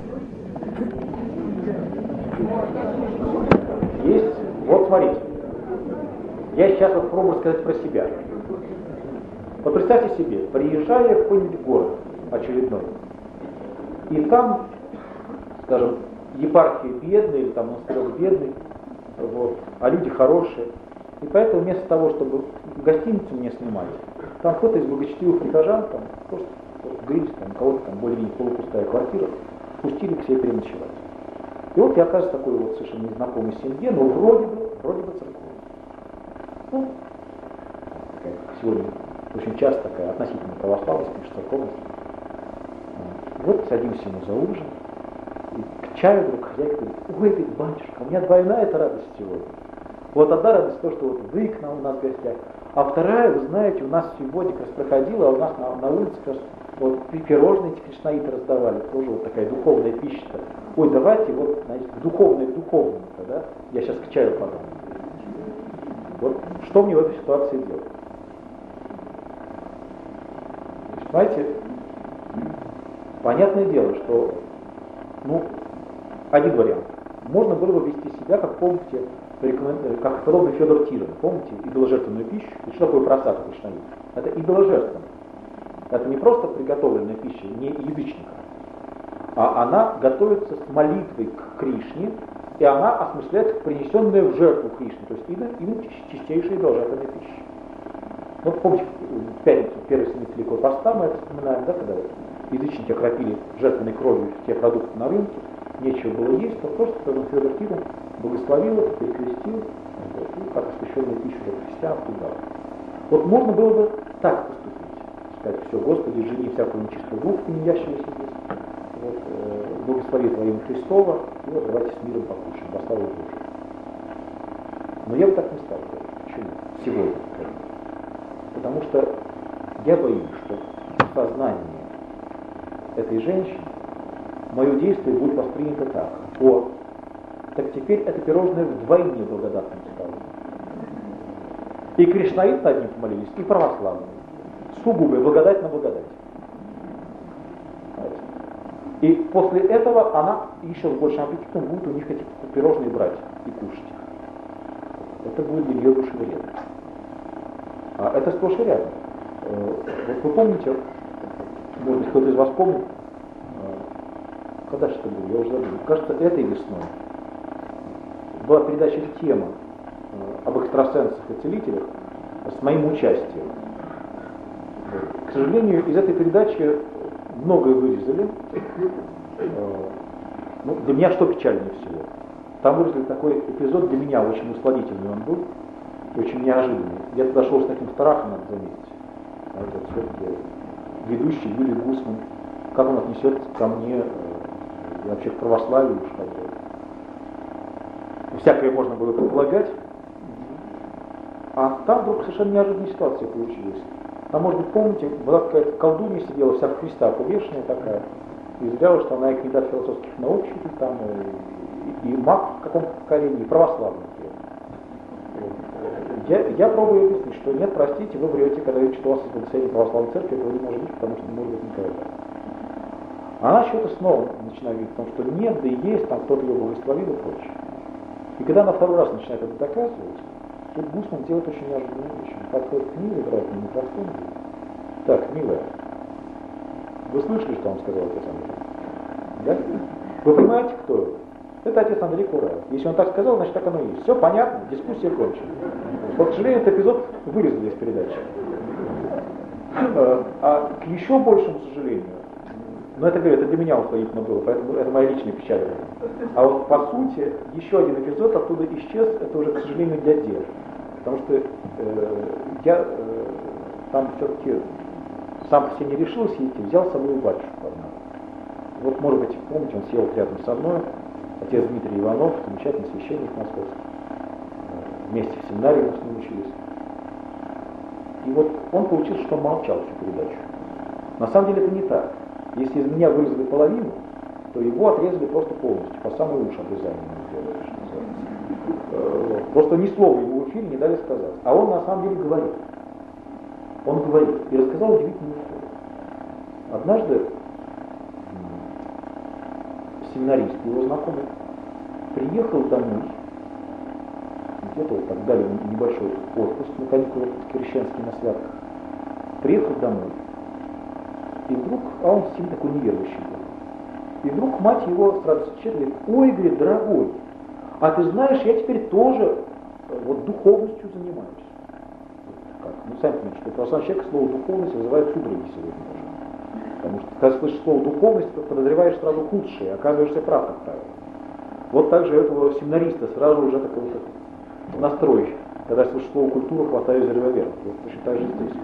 Есть, вот смотрите, я сейчас вот пробую сказать про себя. Вот представьте себе, приезжая в какой-нибудь город очередной, и там, скажем, епархия бедная, или там монастырек бедный, вот, а люди хорошие. И поэтому вместо того, чтобы гостиницу мне снимать, там кто-то из благочестивых прихожан, там просто грились, там у кого-то там более-менее полупустая квартира, пустили к себе переночевать. И вот я оказываюсь в такой вот совершенно незнакомой семье, но вроде бы церковной. Ну, такая, как сегодня очень часто такая относительно православность, конечно, церковность. Вот садимся мы за ужин, и к чаю вдруг хозяйка говорит: ой, говорит, батюшка, у меня двойная эта радость сегодня. Вот одна радость то, что вот вы к нам у нас в гостях, а вторая, вы знаете, у нас сегодня как раз проходила, а у нас на улице, кажется, вот пирожные эти кришнаиты раздавали, тоже вот такая духовная пища-то. Ой, давайте вот, знаете, духовное-то, да? Я сейчас к чаю подам. Вот что мне в этой ситуации делать? Знаете, понятное дело, что, ну, один вариант. Можно было бы вести себя, как помните, как подобный Федор Тирон, помните, идоложертвенную пищу? И что такое просад кришнаит? Это идоложертвенная. Это не просто приготовленная пища, не язычника, а она готовится с молитвой к Кришне, и она осмысляется как принесенная в жертву Кришне, то есть именно чистейшая идоложертвенная пища. Вот помните, в пятницу, первой седмицы Великого Поста, мы это вспоминаем, да, когда вот язычники окропили жертвенной кровью те продукты на рынке, нечего было есть, то просто Федор Тирон благословил это, перекрестил, и как освященную пищу для христиан туда. Вот можно было бы так поступить. Сказать: все, Господи, жени всякую нечистую дух, не здесь, вот, благослови Твое имя Христово, и вот давайте с миром покушаем, во славу Божию. Но я бы так не стал говорить. Почему? Сегодня. Потому что я боюсь, что в сознании этой женщины мое действие будет воспринято так: о, так теперь это пирожное вдвойне благодатным стало. И кришнаиты над ним помолились, и православные. Сугубая благодать на благодать. И после этого она еще с большим аппетитом будет у них эти пирожные брать и кушать. Это будет для нее душевредно. А это сплошь и рядом. Вот вы помните, может быть, кто-то из вас помнит, когда же это было, я уже забыл, кажется, этой весной была передача «Тема» об экстрасенсах и целителях с моим участием. К сожалению, из этой передачи многое вырезали. Ну, для меня что печальнее всего? Там вырезали такой эпизод, для меня очень усладительный он был, очень неожиданный. Я туда шел с таким страхом, надо заметить. Вот все-таки ведущий Юрий Гусман, как он отнесется ко мне, и вообще к православию уж как бы. Всякое можно было предполагать. А там вдруг совершенно неожиданная ситуация получилась. Там, может быть, помните, была какая-то колдунья сидела, вся в крестах увешанная такая, и заявляла, что она и кандидат философских наук, там, и маг в каком-то поколении, и православный. Я пробую объяснить, что нет, простите, вы врете, когда я читал о благословении православной церкви, этого не может быть, потому что не может быть никогда. Она что-то снова начинает говорить о том, что нет, да и есть, там кто-то ее благословил и прочее. И когда она второй раз начинает это доказывать, тут Гусман делает очень неожиданную вещь. Он подходит к Миле, брать на микрофон и говорит: так, милая, вы слышали, что он сказал отец Андрей? Да? Вы понимаете, кто это? Это отец Андрей Кураев. Если он так сказал, значит так оно и есть. Все понятно, дискуссия кончена. Вот, к сожалению, этот эпизод вырезали из передачи. А к еще большему сожалению, но это, говорю, это для меня усладительно было, поэтому это моя личная печаль. А вот по сути, еще один эпизод оттуда исчез, это уже, к сожалению, для дела. Потому что я там все-таки сам по себе не решился идти, взял с собой батюшку одного. Вот, может быть, помните, он сел рядом со мной, отец Дмитрий Иванов, замечательный священник московский. Вместе в семинарии мы с ним учились. И вот он получился, что он молчал всю передачу. На самом деле это не так. Если из меня вырезали половину, то его отрезали просто полностью, по самой уши обрезание сделали. Просто ни слова ему в эфире не дали сказать. А он на самом деле говорит. Он говорит и рассказал удивительную историю. Однажды семинарист, его знакомый, приехал домой, где-то вот так дали небольшой отпуск на каникулах крещенские на святках, приехал домой, и вдруг, а он сильно такой неверующий был, и вдруг мать его сразу встречает и говорит: ой, говорит, дорогой, а ты знаешь, я теперь тоже вот духовностью занимаюсь. Как? Ну, сами понимаете, что православный человек слово духовность вызывает судороги сегодня даже. Потому что, когда слышишь слово духовность, то подозреваешь сразу худшее, оказываешься прав, как правило. Вот так же этого семинариста сразу уже такой вот настрой. Когда слышу слово культура, хватаю за револьвер. Вот точно так же здесь.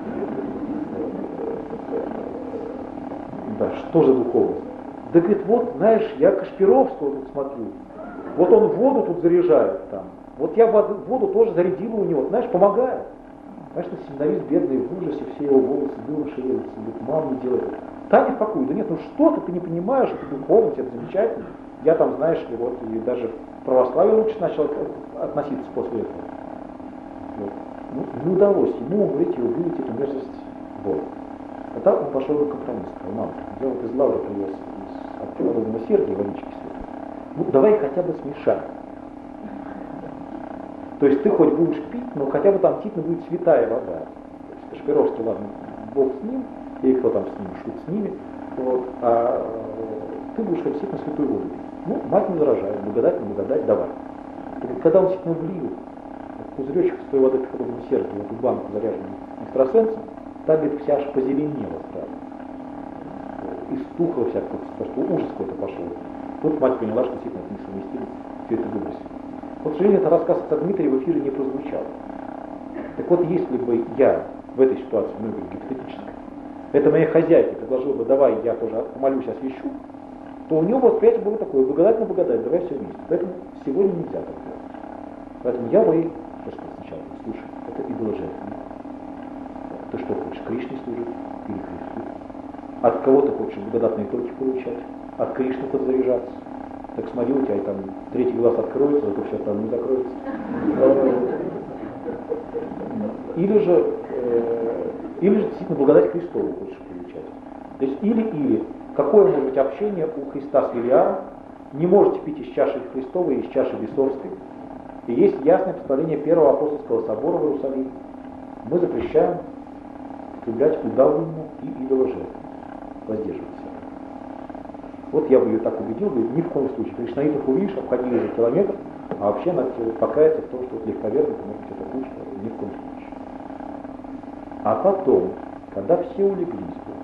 Да, что за духовность? Да, говорит, вот, знаешь, я Кашпировского тут смотрю. Вот он воду тут заряжает там. Вот я воду тоже зарядила у него, знаешь, помогает. Конечно, семинарист бедный в ужасе, все его волосы дымом шевелятся, говорит, мама не делает. Таня в покое, да нет, ну что ты не понимаешь, это духовность, это замечательно. Я там, знаешь ли, вот и даже в православие лучше начал относиться после этого. Вот. Ну, не удалось ему уговорить его увидеть эту мерзость Бога. А так он пошел на компромисс. Сказал: мам, я вот из Лавры привез от преподобного Сергия водички святой. Ну, давай хотя бы смешаем. То есть ты хоть будешь пить, но хотя бы там действительно будет святая вода. То есть Кашпировский, ладно, Бог с ним, или кто там с ним, шут с ними, вот, а ты будешь хоть действительно святую воду пить. Ну, мать не возражает, благодать, давай. И когда он действительно влил пузыречек с той воды преподобного Сергия в эту банку, заряженную экстрасенсом, так, говорит, вся аж позеленела сразу. И стухла вся, потому что ужас какой-то пошел. Тут мать поняла, что действительно это несовместимо, все это выбросили. Вот, к сожалению, это рассказ отца Дмитрия в эфире не прозвучал. Так вот, если бы я в этой ситуации, ну, гипотетической, это моей хозяйке предложил бы: давай я тоже помолюсь, освящу, то у него восприятие было такое: благодать на благодать, давай все вместе. Поэтому сегодня нельзя так делать. Поэтому я бы, что сказать сначала, слушай, это идоложертвенник. Ты что хочешь, Кришне служить или Христу? От кого ты хочешь благодатные токи получать? От Кришны подзаряжаться? Так смотри, у тебя там третий глаз откроется, зато все остальное закроется. Или же действительно благодать Христову хочешь получать. То есть или, какое может быть общение у Христа с Велиаром? Не можете пить из чаши Христовой и из чаши бесовской. И есть ясное представление Первого апостольского собора в Иерусалиме. Мы запрещаем употреблять удавленную и идоложертву. Воздерживаться. Вот я бы ее так убедил, говорю, ни в коем случае. Кришнаитов увидишь, обходили за километр, а вообще надо покаяться в том, что легковерно, может быть, это лучше, ни в коем случае. А потом, когда все улеглись бы,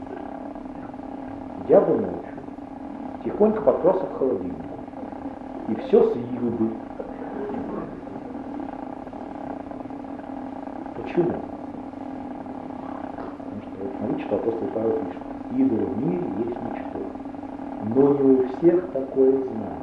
я бы ночью тихонько подкрался в холодильник и все съел бы. Почему? Потому что, вот, смотрите, что апостол Павел пишет: идолы в мире есть ничто, но не у всех такое знание.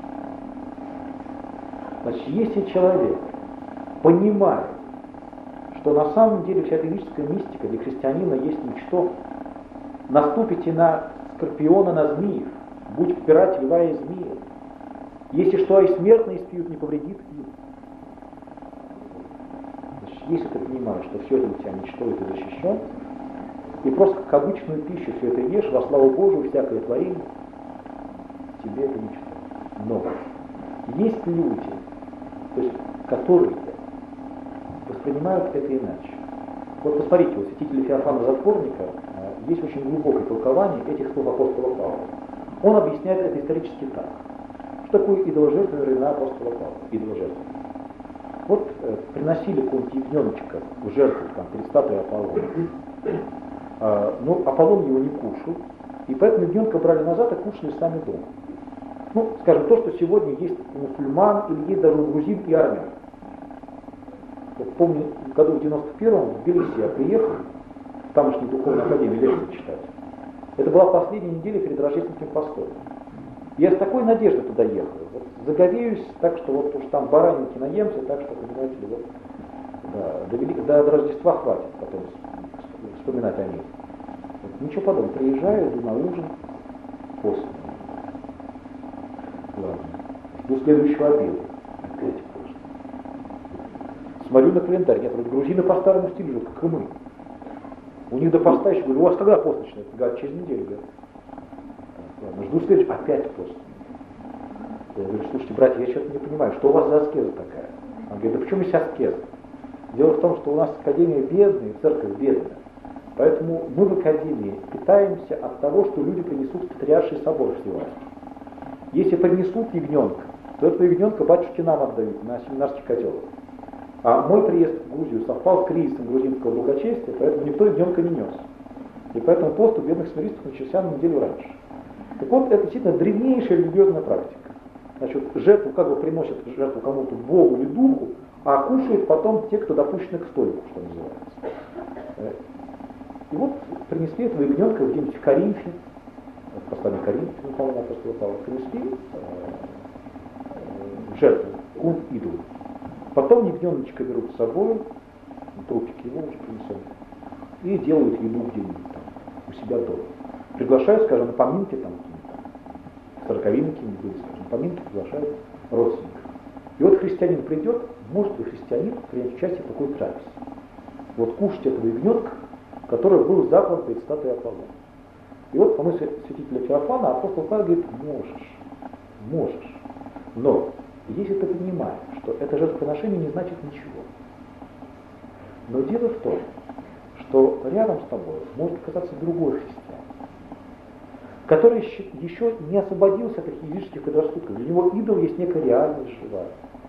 Значит, если человек понимает, что на самом деле вся ведическая мистика для христианина есть ничто, наступите на скорпиона, на змеев, будь впирать льва и змея. Если что, и смертные спьют, не повредит им. Значит, если ты понимаешь, что все это у тебя ничто, и ты защищен, и просто как обычную пищу все это ешь, во славу Божию, всякое творение, тебе это ничто. Но есть люди, то есть, которые воспринимают это иначе. Вот посмотрите, у святителя Феофана Затворника есть очень глубокое толкование этих слов апостола Павла. Он объясняет это исторически так. Что такое идоложертвенное времена апостола Павла? Идоложертвенное. Вот приносили какого-нибудь ягненочка в жертву там, перед статуей Аполлона. Но Аполлон его не кушал, и поэтому ягненка брали назад и кушали сами дома. Ну, скажем, то, что сегодня есть у мусульман или есть даже у грузин и армян. Вот помню, в году в 91-м в Тбилиси я приехал, в тамошнюю духовную академию лекции читать. Это была последняя неделя перед рождественским постом. Я с такой надеждой туда ехал. Вот заговеюсь так, что вот уж там баранинки наемся, так что, понимаете ли, вот, до Рождества хватит потом вспоминать о ней. Вот, ничего подобного. Приезжаю, иду на ужин, после. Ладно. Жду следующего обеда. Опять пост. Смотрю на календарь. Нет, грузины по старому стилю живут, как и мы. У них до поста еще, говорю, у вас когда пост начинается? Говорят, через неделю, говорят. Ладно, жду следующего, опять пост. Я говорю, слушайте, братья, я что-то не понимаю, что у вас за аскеза такая? Он говорит, да почему здесь аскеза? Дело в том, что у нас академия бедная, церковь бедная. Поэтому мы в академии питаемся от того, что люди принесут в Патриарший собор Всеволожский. Если принесут ягненка, то этого ягненка батюшки нам отдают на семинарский котел. А мой приезд в Грузию совпал с кризисом грузинского благочестия, поэтому никто ягненка не нес. И поэтому пост у бедных семинаристов начался на неделю раньше. Так вот, это действительно древнейшая религиозная практика. Значит, жертву как бы приносят жертву кому-то, Богу или Духу, а кушают потом те, кто допущены к столику, что называется. И вот принесли этого ягненка где-нибудь в Коринфе, в послании Коринфе, апостола Павла, принесли жертву, культ идолу. Потом ягненочка берут с собой, трупик его уже принесут, и делают еду где-нибудь там, у себя дома. Приглашают, скажем, на поминки там, сороковины какие-нибудь были, скажем, поминки приглашают родственников. И вот христианин придет, может ли христианин принять участие в такой трапезе. Вот кушать этого ягненка, который был заклан перед статуей Аполлона. И вот по мысли святителя Феофана апостол Павел говорит, можешь. Но если ты понимаешь, что это жертвоприношение не значит ничего. Но дело в том, что рядом с тобой может оказаться другой христианин, который еще не освободился от таких языческих предрассудков. Для него идол есть некая реальность живая.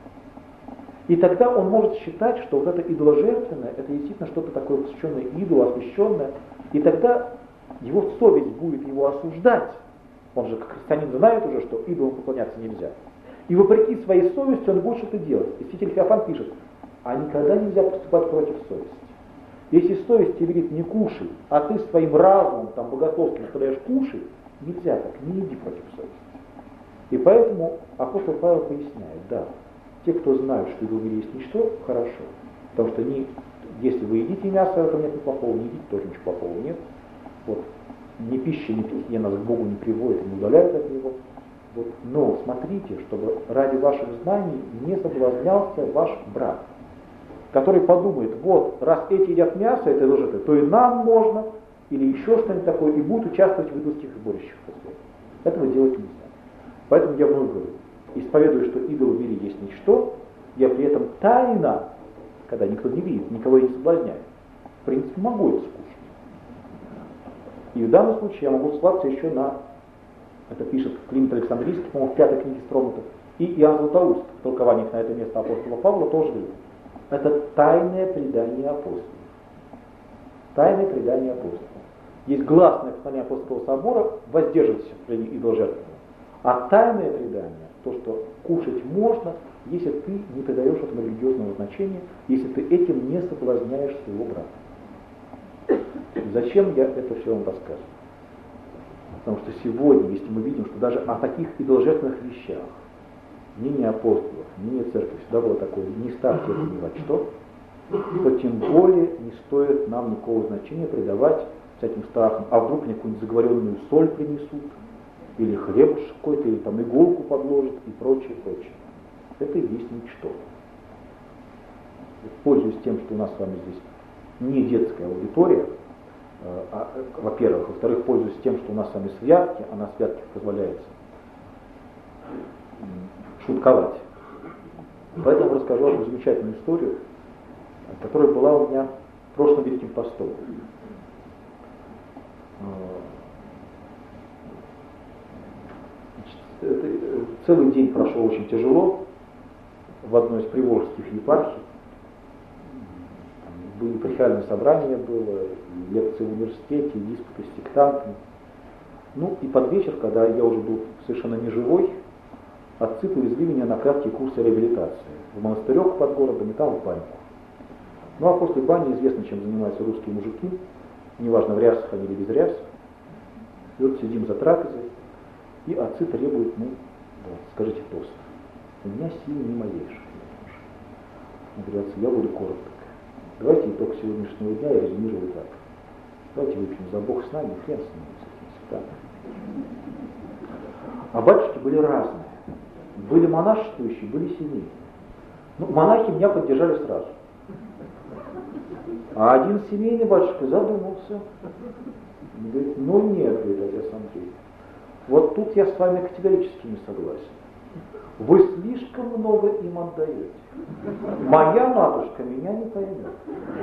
И тогда он может считать, что вот это идоложертвенное, это действительно что-то такое посвященное идолу, освященное. И тогда его совесть будет его осуждать. Он же, как христианин, знает уже, что идолам поклоняться нельзя. И вопреки своей совести он будет что-то делать. И святитель Феофан пишет, а никогда нельзя поступать против совести. Если совесть тебе говорит не кушай, а ты своим разумом, там, богословским подаешь кушай, нельзя так, не иди против совести. И поэтому апостол Павел поясняет, да, те, кто знают, что в мире есть ничто, хорошо. Потому что если вы едите мясо, в этом нет ничего плохого, не едите, тоже ничего плохого нет. Вот. Ни пища, ни питье нас к Богу не приводит, не удаляет от Него. Вот. Но смотрите, чтобы ради ваших знаний не соблазнялся ваш брат, который подумает, вот, раз эти едят мясо, это лжеты, то и нам можно, или еще что-нибудь такое, и будет участвовать в идольских сборищах. Этого делать нельзя. Поэтому я вновь говорю, исповедуя, что идол в мире есть ничто, я при этом тайно, когда никто не видит, никого не соблазняет, в принципе, могу это скушать. И в данном случае я могу ссылаться еще на, это пишет Климент Александрийский, по-моему, в 5 книге Строматов, и Иоанн Златоуст в толкованиях на это место апостола Павла тоже говорит. Это тайное предание апостолов. Тайное предание апостолов. Есть гласное послание апостольского собора, воздерживаться в предании идоложертвенного. А тайное предание, то, что кушать можно, если ты не придаешь этому религиозного значения, если ты этим не соблазняешь своего брата. Зачем я это все вам рассказываю? Потому что сегодня, если мы видим, что даже о таких идоложертвенных вещах мнение апостолов, мнение церкви всегда было такое, не ставьте это ни во что, то тем более не стоит нам никакого значения придавать всяким страхам, а вдруг мне какую-нибудь заговоренную соль принесут, или хлебушек какой-то, или там иголку подложат, и прочее, прочее. Это и есть ничто. Пользуясь тем, что у нас с вами здесь не детская аудитория, во-первых, во-вторых, пользуясь тем, что у нас с вами святки, а на святках позволяется шутковать. Поэтому расскажу одну замечательную историю, которая была у меня в прошлом Великим постом. Целый день прошел очень тяжело в одной из приволжских епархий. Были прихальные собрания, было, лекции в университете, диспуты с сектантами. Ну и под вечер, когда я уже был совершенно неживой, отцы повезли меня на краткие курсы реабилитации. В монастырек под городом и там в баньку. Ну а после бани известно, чем занимаются русские мужики, неважно в рясах они или без ряс. И вот сидим за трапезой, и отцы требуют, ну, да, скажите тост. У меня силы не малейшие. Говорят, я буду коротко. Давайте итог сегодняшнего дня я резюмирую так. Давайте выпьем за Бог с нами, хрен с ними, с этим. А батюшки были разные. Были монашествующие, были семейные. Ну, монахи меня поддержали сразу. А один семейный батюшка задумался. Он говорит, ну нет, говорит отец Андрей. Вот тут я с вами категорически не согласен. Вы слишком много им отдаете. Моя матушка меня не поймет.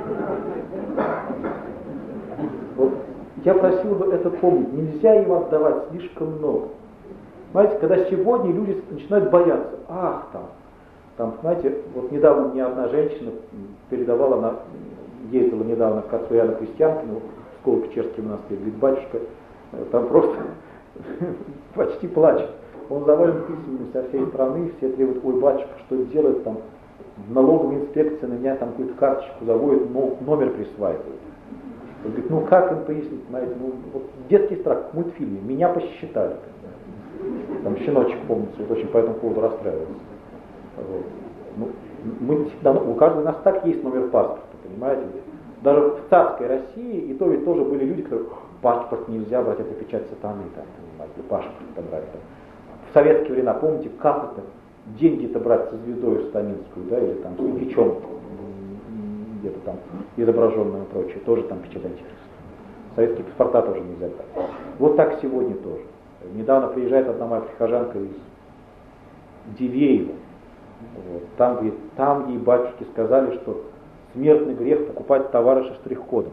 Вот я просил бы это помнить. Нельзя им отдавать слишком много. Знаете, когда сегодня люди начинают бояться, там, знаете, вот недавно мне одна женщина передавала, она ездила недавно к отцу Иоанну Крестьянкину, в школу Печерский монастырь, говорит, батюшка, там просто почти плачет. Он завален письмами со всей страны, все требуют, ой, батюшка, что делать там, налоговая инспекция на меня там какую-то карточку заводит, номер присваивает. Он говорит, ну как им пояснить, знаете, вот детский страх, в мультфильме, меня посчитали. Там щеночек, помнится, вот очень по этому поводу расстраивался. Вот. У каждого из нас так есть номер паспорта, понимаете? Даже в царской России, и то ведь тоже были люди, которые, паспорт нельзя брать, это печать сатаны, там, понимаете, паспорт там брать. Там. В советские времена, помните, как это, деньги-то брать со звездой стаминскую, да, или там с мечом где-то там изображенным и прочее, тоже там печать антихриста. Советские паспорта тоже нельзя брать. Вот так сегодня тоже. Недавно приезжает одна моя прихожанка из Дивеева. Вот. Там ей батюшки сказали, что смертный грех покупать товары со штрих-кодом.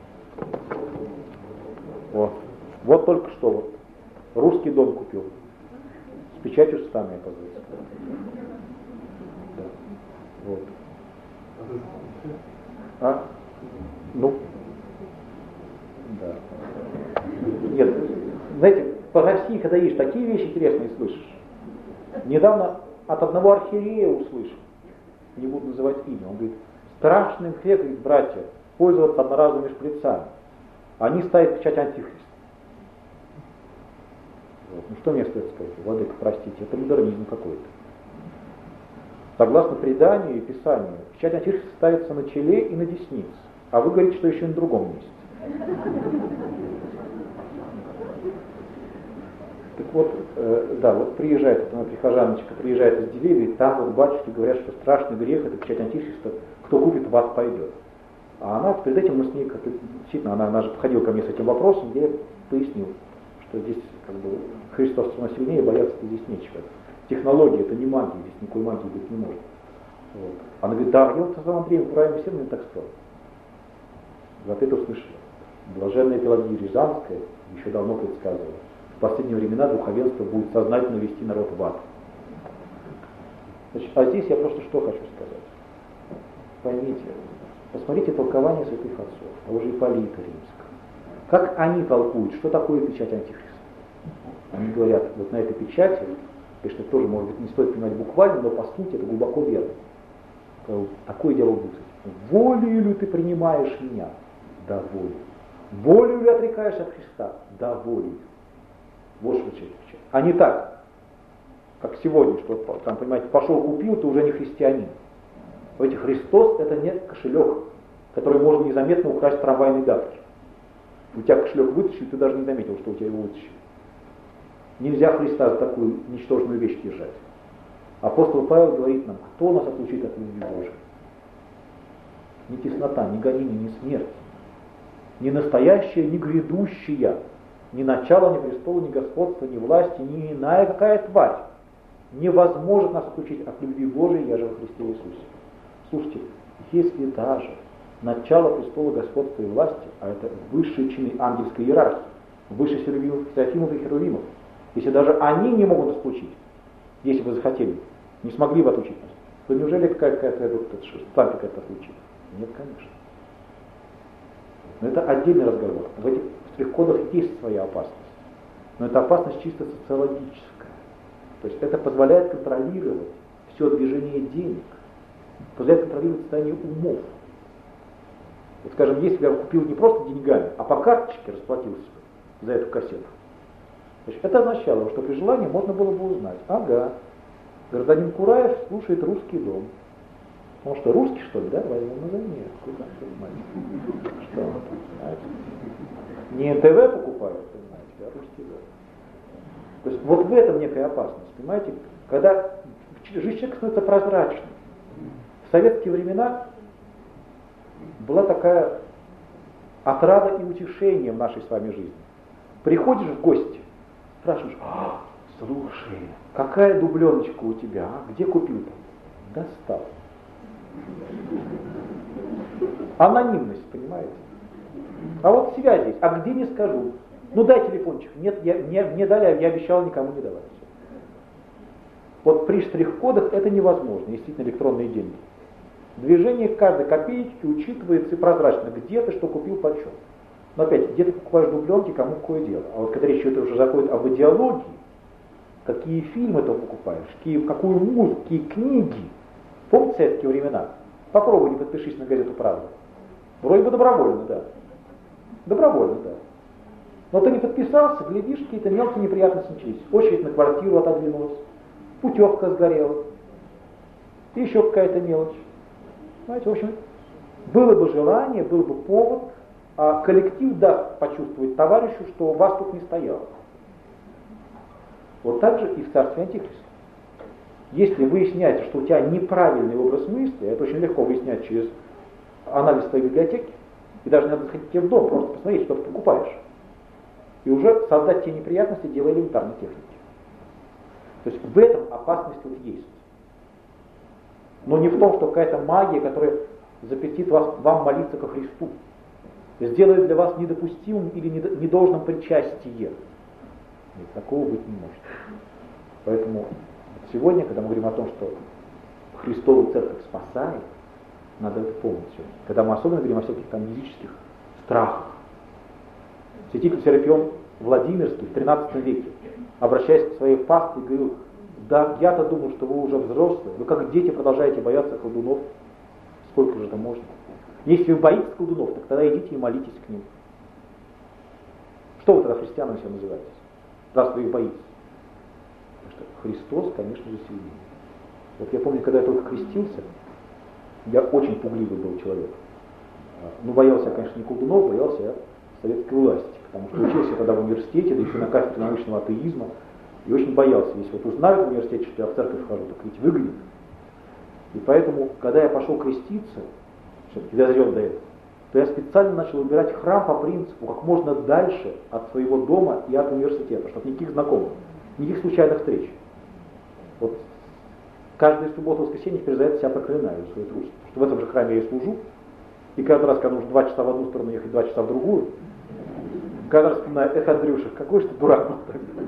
Вот только что вот. Русский дом купил. С печатью сатаны, оказывается. Да. Вот. Да. Нет, знаете, по России, когда есть такие вещи интересные, слышишь. Недавно от одного архиерея услышал, не буду называть имя, он говорит, страшный грех, говорит, братья, пользоваться одноразовыми шприцами. Они ставят печать антихриста. Вот. Ну что мне стоит сказать? Владыка, простите, это модернизм какой-то. Согласно преданию и писанию, печать антихриста ставится на челе и на деснице. А вы говорите, что еще и на другом месте. Так вот, вот приезжает, она прихожаночка приезжает из Дивеева, и там вот батюшки говорят, что страшный грех, это печать антихриста, кто купит, в ад пойдет. А она, перед этим мы с ней, действительно, она же подходила ко мне с этим вопросом, где я пояснил, что здесь как бы Христос сильнее, бояться-то здесь нечего. Технология, это не магия, здесь никакой магии быть не может. Вот. Она говорит, да, я вот со своим Андреем правильно все мне так сказал. Вот это услышали. Блаженная Пелагия Рязанская еще давно предсказывала. В последние времена духовенство будет сознательно вести народ в ад. Значит, а здесь я просто что хочу сказать. Поймите, посмотрите толкование святых отцов, того же Ипполита Римского. Как они толкуют, что такое печать антихриста? Они говорят, вот на этой печати, конечно, тоже, может быть, не стоит понимать буквально, но по сути это глубоко верно. Такой диалог будет. Волею ли ты принимаешь меня? Да, волею. Волею ли отрекаешься от Христа? Да, волею. Вот что печать. А не так, как сегодня, что там, понимаете, пошел купил, ты уже не христианин. Ведь Христос это не кошелек, который можно незаметно украсть в трамвайной давке. У тебя кошелек вытащили, ты даже не заметил, что у тебя его вытащили. Нельзя Христа за такую ничтожную вещь держать. Апостол Павел говорит нам, кто нас отлучит от любви Божией? Ни теснота, ни гонение, ни смерть. Ни настоящая, ни грядущая. Ни начало, ни престола, ни господства, ни власти, ни иная какая тварь не возможет нас отлучить от любви Божией, я же во Христе Иисусе. Слушайте, если даже начало престола, господства и власти, а это высшие чины ангельской иерархии, выше серафимов и херувимов, если даже они не могут нас отлучить, если бы захотели, не смогли бы отлучить нас, то неужели какая-то тварь какая-то отлучит? Нет, конечно. Но это отдельный разговор. В этих штрих-кодах есть своя опасность. Но это опасность чисто социологическая. То есть это позволяет контролировать все движение денег, позволяет контролировать состояние умов. Вот, скажем, если я купил не просто деньгами, а по карточке расплатился за эту кассету, значит, это означало, что при желании можно было бы узнать, ага, гражданин Кураев слушает «Русский дом». Он что, русский, что ли, да? Возьмем на заметку. Куда что он там, знаете? Не НТВ покупают, понимаете, а «Русский дом». То есть вот в этом некая опасность, понимаете? Когда жизнь человека становится прозрачной. В советские времена была такая отрада и утешение в нашей с вами жизни. Приходишь в гости, спрашиваешь, Слушай, какая дубленочка у тебя, а? Где купил-то? Достал. Анонимность, понимаете? А вот связь здесь, а где не скажу. Ну дай телефончик. Нет, мне дали, я обещал никому не давать. Вот при штрих-кодах это невозможно, действительно электронные деньги. Движение каждой копеечки учитывается и прозрачно, где ты что купил, почем. Но опять, где ты покупаешь дубленки, кому какое дело. А вот когда речь идет уже заходит об идеологии, какие фильмы ты покупаешь, какую музыку, какие книги. Помните советские времена? Попробуй не подпишись на газету «Правда». Вроде бы добровольно, да. Добровольно, да. Но ты не подписался, глядишь, какие-то мелкие неприятности начались. Очередь на квартиру отодвинулась, путевка сгорела, и еще какая-то мелочь. Знаете, в общем, было бы желание, был бы повод, а коллектив даст почувствовать товарищу, что вас тут не стояло. Вот так же и в царстве Антихриста. Если выясняется, что у тебя неправильный образ мысли, это очень легко выяснять через анализ твоей библиотеки, и даже не надо заходить тебе в дом, просто посмотреть, что ты покупаешь. И уже создать те неприятности, делая элементарной техники. То есть в этом опасность вот есть. Но не в том, что какая-то магия, которая запретит вам молиться ко Христу, сделает для вас недопустимым или недолжным причастие. Нет, такого быть не может. Поэтому сегодня, когда мы говорим о том, что Христовая Церковь спасает, надо это помнить. Когда мы особенно говорим о всяких там языческих страхах. Святитель Серафион Владимирский в 13 веке, обращаясь к своей пастве, говорил: да, я-то думал, что вы уже взрослые, вы как дети продолжаете бояться колдунов. Сколько же это можно? Если вы боитесь колдунов, так тогда идите и молитесь к ним. Что вы тогда христианами себя называетесь, раз вы их боитесь? Потому что Христос, конечно же, сильнее. Вот я помню, когда я только крестился, я очень пугливый был человек. Ну, боялся я, конечно, не колдунов, боялся я советской власти, потому что учился я тогда в университете, да еще на кафедре научного атеизма, и очень боялся, если вот узнают в университете, что я в церковь хожу, так ведь выгонят. И поэтому, когда я пошел креститься, все-таки дозрел до этого, то я специально начал выбирать храм по принципу как можно дальше от своего дома и от университета, чтобы никаких знакомых, никаких случайных встреч. Вот каждую субботу и воскресенье теперь за это себя проклинаю, за свою трусость. Потому что в этом же храме я и служу, и каждый раз, когда нужно 2 часа в одну сторону ехать, 2 часа в другую, каждый раз вспоминаю: Андрюша, какой же ты дурак был тогда.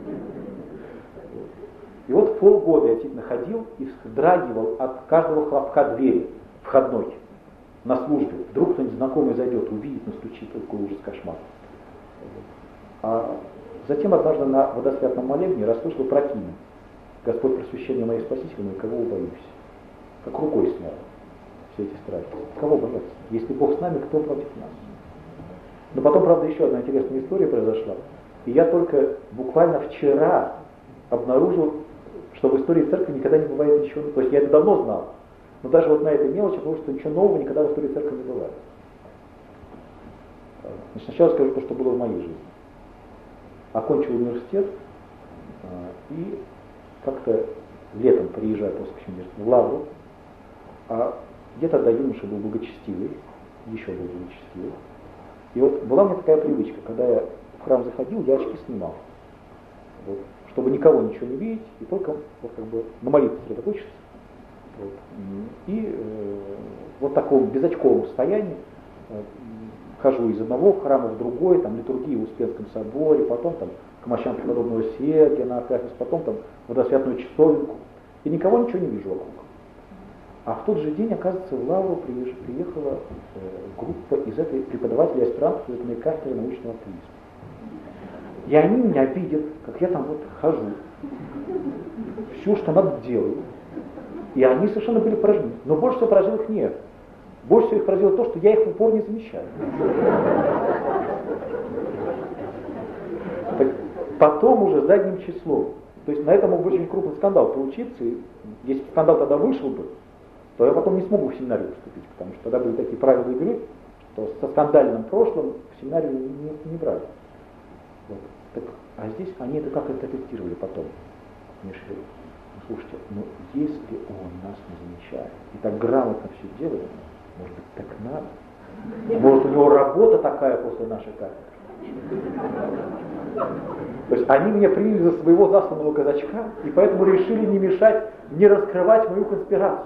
И вот полгода я действительно ходил и вздрагивал от каждого хлопка двери входной на службе. Вдруг кто-нибудь знакомый зайдет, увидит, настучит, такой ужас, кошмар. А затем однажды на водосвятном молебне расслышал про Киев. Господь просвещение моей спасительной, кого убоюсь? Как рукой снял все эти страхи. Кого бояться? Если Бог с нами, кто против нас? Но потом, правда, еще одна интересная история произошла. И я только буквально вчера обнаружил, что в истории церкви никогда не бывает ничего. То есть я это давно знал. Но даже вот на этой мелочи, потому что ничего нового никогда в истории церкви не бывает. Значит, сначала скажу то, что было в моей жизни. Окончил университет и как-то летом приезжаю после университета в Лавру, а я тогда юноша был благочестивый, еще был благочестивый. И вот была у меня такая привычка, когда я в храм заходил, я очки снимал. Вот, чтобы никого ничего не видеть, и только вот, как бы на молитве сосредоточиться. Вот. И вот в таком безочковом состоянии хожу из одного храма в другой, там литургии в Успенском соборе, потом там к мощам преподобного Сергия на Акафист, потом там водосвятную часовенку, и никого ничего не вижу вокруг. А в тот же день, оказывается, в Лавру приехала группа из этой преподавателей аспирантов из этой кафедры научного атеизма. И они меня видят, как я там вот хожу, все, что надо, делаю. И они совершенно были поражены. Но больше всего поразило их не это. Больше всего их поразило то, что я их в упор не замечаю. Так потом уже задним числом. То есть на этом мог быть очень крупный скандал получиться. И если скандал тогда вышел бы, то я потом не смогу в семинарию поступить, потому что тогда были такие правила игры, что со скандальным прошлым в семинарию не брали. Вот. Так, а здесь они это как интерпретировали потом. Мне говорят: слушайте, но если он нас не замечает и так грамотно все делает, может быть, так надо? Может, у него работа такая после нашей кафедры? То есть они меня приняли за своего засланного казачка, и поэтому решили не мешать, не раскрывать мою конспирацию.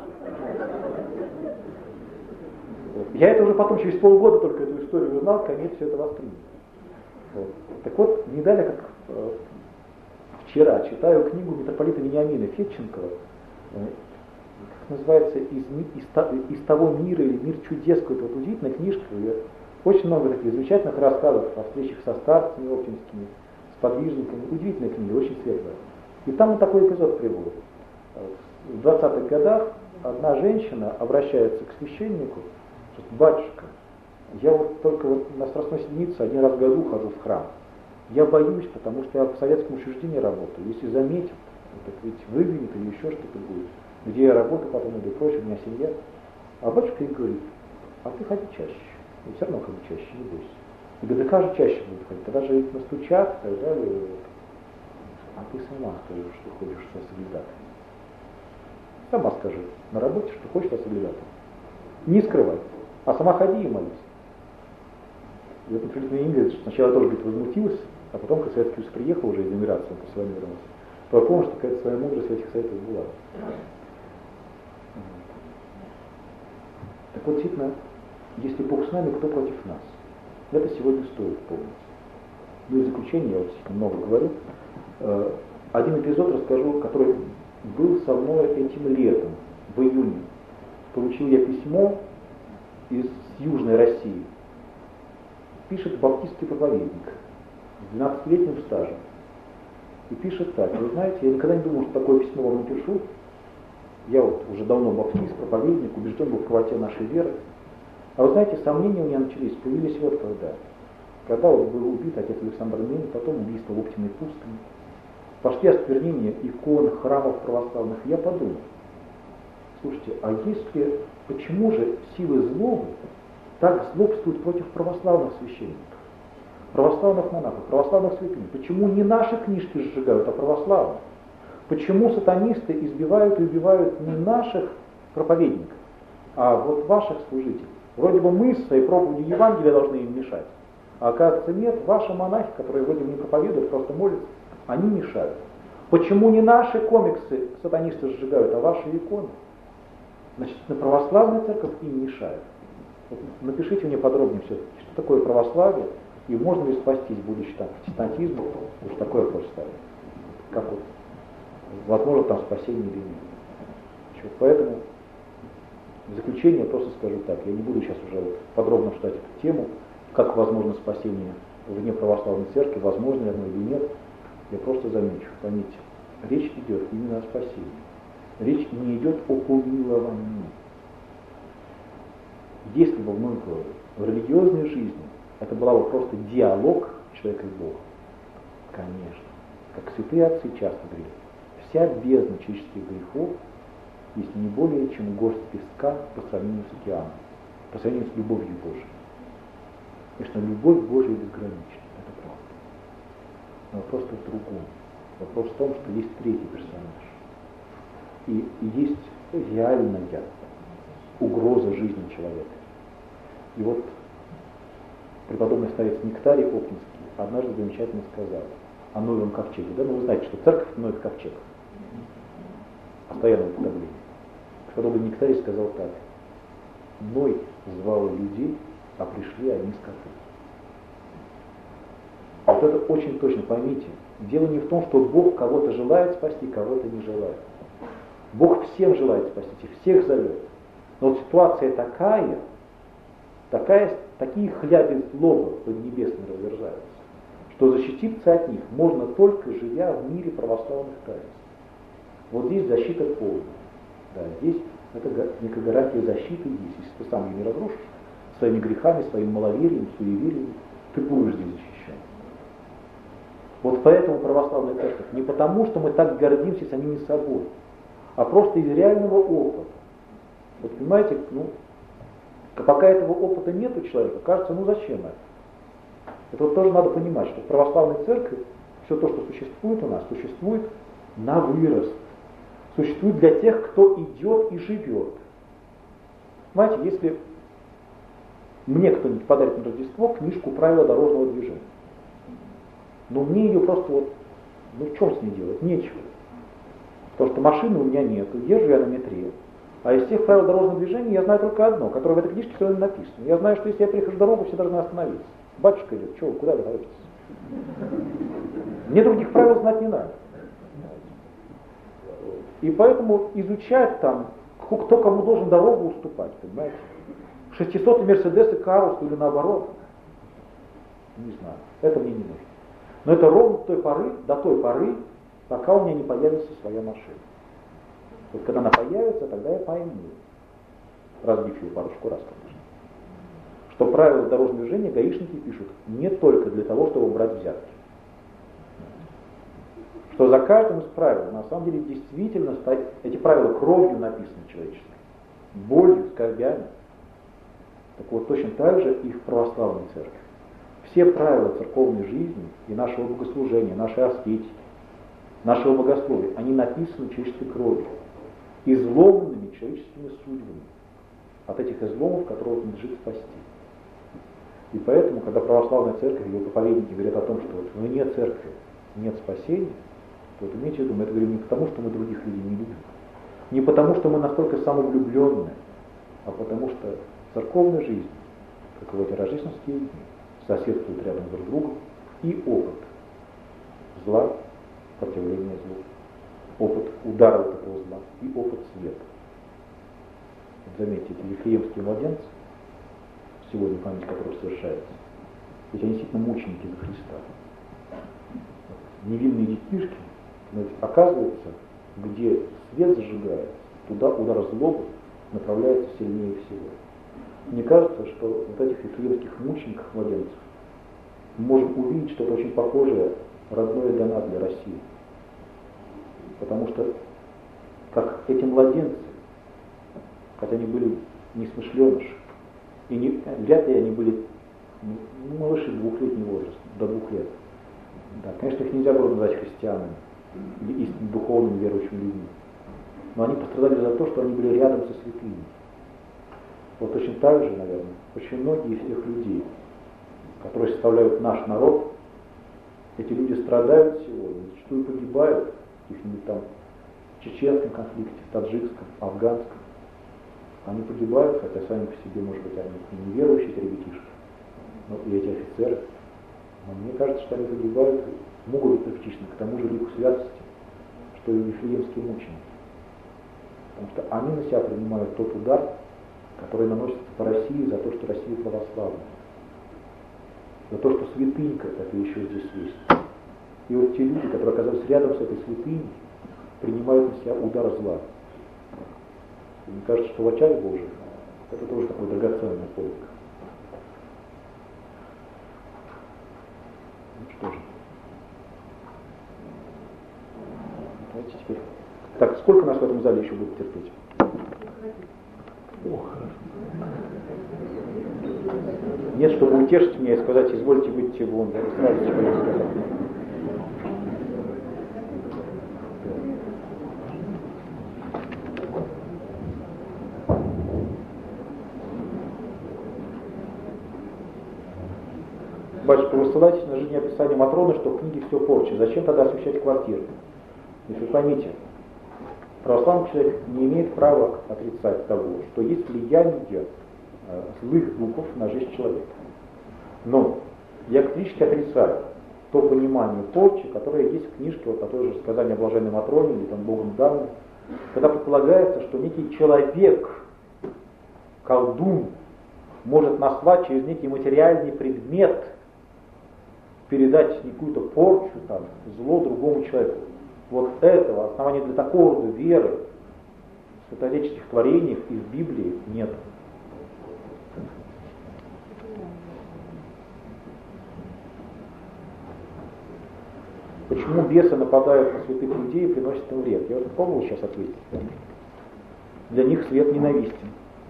Я это уже потом, через полгода только эту историю узнал, конец все это воспринял. Вот. Так вот, не далее, как вчера, читаю книгу митрополита Вениамина Федченкова, как называется, из того мира или мир чудес, какой-то вот удивительная книжка, очень много таких замечательных рассказов о встречах со старцами оптинскими, с подвижниками, удивительная книга, очень светлая. И там вот такой эпизод приводит. В 20-х годах одна женщина обращается к священнику, что: батюшка, я вот только вот на Страстной Седмице один раз в году хожу в храм. Я боюсь, потому что я в советском учреждении работаю. Если заметят, так ведь выгонят или еще что-то будет. Где я работаю, потом иду и прочее, у меня семья. А батюшка ей говорит: а ты ходи чаще. И все равно ходи чаще, не бойся. И говорит: да как же чаще буду ходить? Тогда же настучат, и так далее. А ты сама скажешь, что ходишь со соглядатаем. Сама скажи на работе, что хочешь со соглядатаем. Не скрывай. А сама ходи и молись. И вот Филипп сначала тоже, говорит, возмутилась, а потом, когда Советский Союз приехал уже из эмиграции, он после войны вернулся, то я помню, что какая-то своя мудрость в этих советах была. Так вот, действительно, если Бог с нами, кто против нас? Это сегодня стоит помнить. Ну и в заключение, я вот много говорю, один эпизод расскажу, который был со мной этим летом, в июне. Получил я письмо из Южной России. Пишет баптистский проповедник с 12-летним стажем. И пишет так: вы знаете, я никогда не думал, что такое письмо вам напишу. Я вот уже давно баптист, проповедник, убежден был в правоте нашей веры. А вы знаете, сомнения у меня появились вот когда. Когда вот был убит отец Александр Менин, потом убийство в Оптиной пустыне. Пошли осквернения икон, храмов православных. Я подумал: слушайте, а если, почему же силы злобы так злобствуют против православных священников, православных монахов, православных святынь? Почему не наши книжки сжигают, а православные? Почему сатанисты избивают и убивают не наших проповедников, а вот ваших служителей? Вроде бы мы с своей проповедью Евангелия должны им мешать, а оказывается нет, ваши монахи, которые вроде бы не проповедуют, просто молятся, они мешают. Почему не наши комиксы сатанисты сжигают, а ваши иконы? Значит, на православная церковь им мешает. Вот напишите мне подробнее все-таки, что такое православие, и можно ли спастись, будучи там протестантизмом, уж такой вопрос ставить. Как вот, возможно, там спасение или нет. Поэтому в заключение просто скажу так, я не буду сейчас уже подробно читать эту тему, как возможно спасение вне православной церкви, возможно ли оно или нет. Я просто замечу, поймите, речь идет именно о спасении. Речь не идет о помиловании. Если бы, мы говорим, в религиозной жизни это была бы просто диалог человека и Бога, конечно, как святые отцы часто говорят, вся бездна человеческих грехов есть не более чем горсть песка по сравнению с океаном, по сравнению с любовью Божией. Конечно, любовь Божия безгранична, это правда. Но вопрос в другом. Вопрос в том, что есть третий персонаж. И есть реальная угроза жизни человека. И вот преподобный старец Нектарий Оптинский однажды замечательно сказал о Ноевом ковчеге. Да? Ну вы знаете, что церковь — Ноев ковчег. Постоянное употребление. Преподобный Нектарий сказал так: Ной звал людей, а пришли они скоты. Вот это очень точно поймите. Дело не в том, что Бог кого-то желает спасти, кого-то не желает. Бог всем желает спасти, всех зовет. Но вот ситуация такие хляби злобы поднебесные разверзаются, что защититься от них можно только живя в мире православных таинств. Вот здесь защита полная. Да, здесь это некая гарантия защиты есть. Если ты сам ее не разрушишь своими грехами, своим маловерием, суеверием, ты будешь здесь защищен. Вот поэтому православная церковь не потому, что мы так гордимся самими собой, а просто из реального опыта. Вот понимаете, пока этого опыта нет у человека, кажется, зачем это? Это вот тоже надо понимать, что в православной церкви все то, что существует у нас, существует на вырост. Существует для тех, кто идет и живет. Понимаете, если мне кто-нибудь подарит на Рождество книжку «Правила дорожного движения», Но мне ее просто вот, ну в чем с ней делать? Нечего. Потому что машины у меня нет, езжу я на метре. А из всех правил дорожного движения я знаю только одно, которое в этой книжке все написано. Я знаю, что если я перехожу дорогу, все должны остановиться. Батюшка идет, чего, куда вы торопитесь? Мне других правил знать не надо. И поэтому изучать там, кто кому должен дорогу уступать, понимаете? 600-й Мерседес и Карус или наоборот, не знаю, это мне не нужно. Но это ровно до той поры, пока у меня не появится своя машина. Вот когда она появится, тогда я пойму, разбив ее парочку раз, конечно, что правила дорожного движения гаишники пишут не только для того, чтобы брать взятки. Что за каждым из правил, на самом деле, действительно стоит, эти правила кровью написаны человеческой, болью, скорбями. Так вот, точно так же и в православной церкви. Все правила церковной жизни и нашего богослужения, нашей аскетики, нашего богословия, они написаны человеческой кровью, изломанными человеческими судьбами, от этих изломов, которых надлежит спасти. И поэтому, когда православная церковь, ее проповедники говорят о том, что вот вне церкви нет спасения, то вот имейте в виду, мы это говорим не потому, что мы других людей не любим, не потому, что мы настолько самовлюбленные, а потому что церковная жизнь, как и в эти рождественские дни, соседствует рядом друг с другом, и опыт зла, сопротивления злу, опыт удара от этого зла и опыт света. Вот заметьте, эти вифлеемские младенцы, сегодня память которых совершается, ведь они действительно мученики за Христа. Невинные детишки, оказывается, где свет зажигается, туда удар злобы направляется сильнее всего. Мне кажется, что вот этих вифлеемских мучеников, младенцев, мы можем увидеть что-то очень похожее, родное для нас, для России. Потому что, как эти младенцы, хотя они были несмышленыши, и вряд ли они были малыши двухлетнего возраста, до 2 лет. Да, конечно, их нельзя было назвать христианами или истинно духовными верующими людьми. Но они пострадали за то, что они были рядом со святыми. Вот точно так же, наверное, очень многие из тех людей, которые составляют наш народ, эти люди страдают сегодня, зачастую погибают в каких-нибудь там чеченском конфликте, таджикском, афганском. Они погибают, хотя сами по себе, может быть, они и не верующие, эти ребятишки, но и эти офицеры. Но мне кажется, что они погибают, могут быть причастны к тому же лику святости, что и вифлеемские мученики. Потому что они на себя принимают тот удар, который наносится по России за то, что Россия православная. За то, что святынька это еще здесь есть. И вот те люди, которые оказались рядом с этой святыней, принимают на себя удар зла. И мне кажется, что в очах Божьих это тоже такой драгоценный подвиг. Ну что же. Давайте теперь. Так, сколько нас в этом зале еще будет терпеть? Ох. Нет, чтобы утешить меня и сказать, извольте выйти вон, да, сразу же. Батюшка, вы ссылаетесь на жизнеописание Матроны, что в книге все порча. Зачем тогда освещать квартиру? Если вы поймите, православный человек не имеет права отрицать того, что есть влияние злых духов на жизнь человека. Но я категорически отрицаю то понимание порчи, которое есть в книжке, вот на той же сказании о блаженной Матроне, или там Богом данной, когда предполагается, что некий человек, колдун, может наслать через некий материальный предмет, передать какую-то порчу, там, зло другому человеку. Вот этого основания для такого рода веры в святоотеческих творениях и в Библии нет. Почему бесы нападают на святых людей и приносят им вред? Я вот попробовал сейчас ответить. Для них свет ненавистен.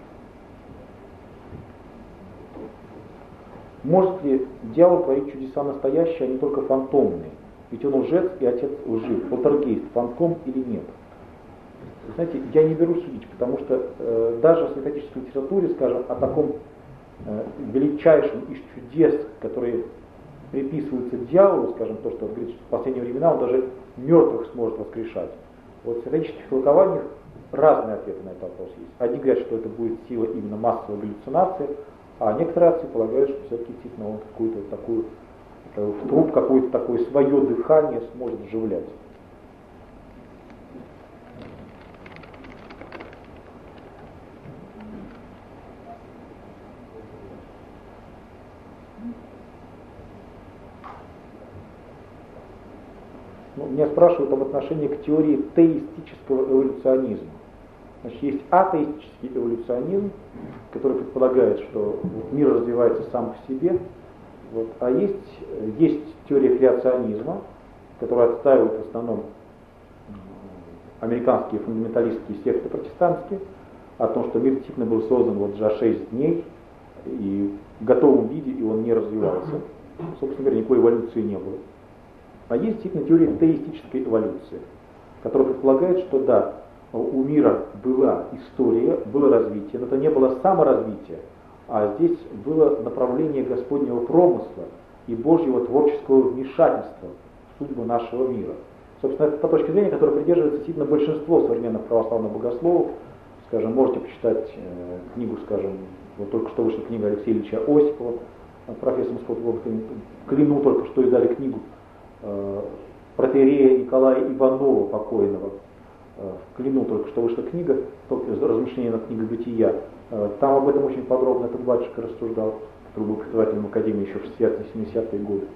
Может ли дьявол творить чудеса настоящие, а не только фантомные? Ведь он лжец и отец лжи. Полтергейст, фантом или нет? Знаете, я не беру судить, потому что даже в святоотеческой литературе, скажем, о таком величайшем из чудес, которые приписывается дьяволу, скажем, то, что он говорит, что в последние времена он даже мертвых сможет воскрешать. Вот в сатанических толкованиях разные ответы на этот вопрос есть. Одни говорят, что это будет сила именно массовой галлюцинации, а некоторые отцы полагают, что все-таки действительно он какую-то такую, в труп какое-то такое свое дыхание сможет вживлять. Меня спрашивают об отношении к теории теистического эволюционизма. Значит, есть атеистический эволюционизм, который предполагает, что мир развивается сам по себе, вот, а есть теория креационизма, которая отстаивает в основном американские фундаменталистские секты протестантские, о том, что мир действительно был создан вот за 6 дней и в готовом виде, и он не развивался. Собственно говоря, никакой эволюции не было. А есть действительно теория теистической эволюции, которая предполагает, что да, у мира была история, было развитие, но это не было саморазвитие, а здесь было направление Господнего промысла и Божьего творческого вмешательства в судьбу нашего мира. Собственно, это та точка зрения, которой придерживается действительно большинство современных православных богословов. Скажем, можете почитать книгу, скажем, вот только что вышла книга Алексея Ильича Осипова, профессор Московского, Клину только что издали книгу протоиерея Николая Иванова, покойного. В Клину только что вышла книга, размышления над книгой «Бытия». Там об этом очень подробно этот батюшка рассуждал, который был преподавателем Академии еще в 60-70-е годы.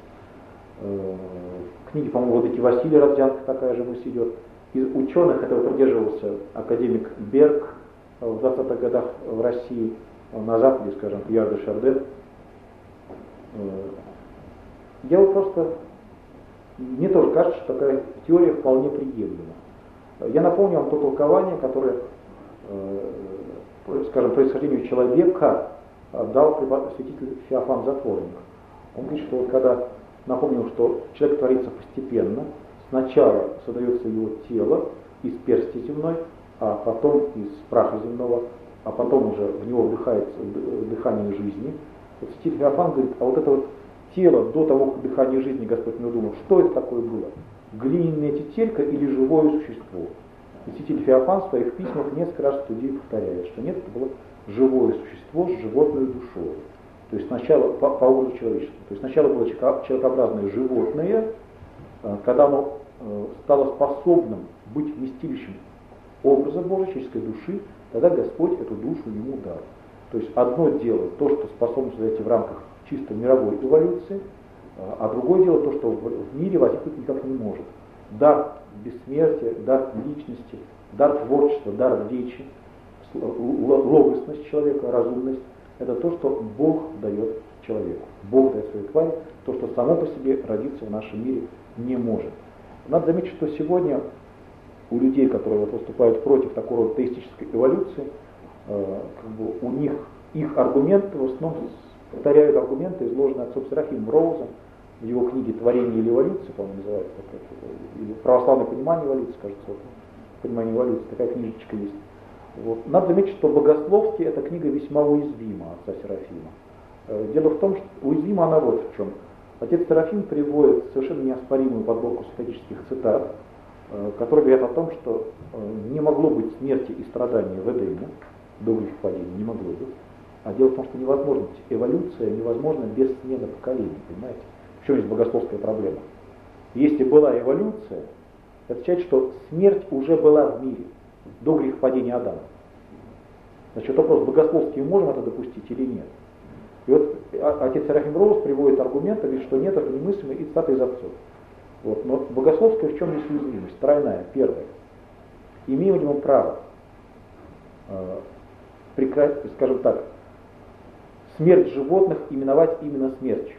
В книге, по-моему, Владыки Василия Родзянко такая же мысль идет. Из ученых этого придерживался академик Берг в 20-х годах в России, на Западе, скажем, Пьер де Шарден. Я вот просто... Мне тоже кажется, что такая теория вполне приемлема. Я напомню вам то толкование, которое, скажем, происхождению человека дал святитель Феофан Затворник. Он говорит, что вот когда напомнил, что человек творится постепенно, сначала создается его тело из персти земной, а потом из праха земного, а потом уже в него вдыхается дыхание жизни. Вот святитель Феофан говорит, а вот это вот тело до того, как дыхание жизни Господь не думал, что это такое было? Глиняная тетелька или живое существо? И святитель Феофан в своих письмах несколько раз в студии повторяет, что нет, это было живое существо с животной душой. То есть сначала по образу человечества. То есть сначала было человекообразное животное, когда оно стало способным быть вместилищем образа Божьей, человеческой души, тогда Господь эту душу ему дал. То есть одно дело то, что способно создать в рамках чисто мировой эволюции, а другое дело то, что в мире возникнуть никак не может. Дар бессмертия, дар личности, дар творчества, дар речи, логосность человека, разумность – это то, что Бог дает человеку. Бог дает своей твари, то, что само по себе родиться в нашем мире не может. Надо заметить, что сегодня у людей, которые вот выступают против такого рода теистической эволюции, у них их аргументы в основном повторяют аргументы, изложенные отцом Серафимом Роузом в его книге «Творение или эволюция», по-моему, называется, или «Православное понимание эволюции», кажется, вот, «Понимание эволюции», такая книжечка есть. Вот. Надо заметить, что богословски эта книга весьма уязвима отца Серафима. Дело в том, что уязвима она вот в чем. Отец Серафим приводит совершенно неоспоримую подборку статических цитат, которые говорят о том, что не могло быть смерти и страдания в Эдеме, до грехопадения, не могло быть. А дело в том, что невозможно, эволюция невозможна без смены поколений, понимаете? В чем есть богословская проблема? Если была эволюция, это означает, что смерть уже была в мире до грехопадения Адама. Значит, вопрос, богословский можем это допустить или нет? И вот отец Серафим Роуз приводит аргументы, говорит, что нет, это немыслимо, и цитаты из отцов. Вот. Но богословская в чем есть уязвимость? Тройная. Первое. Имеем ли мы право, скажем так, смерть животных именовать именно смертью?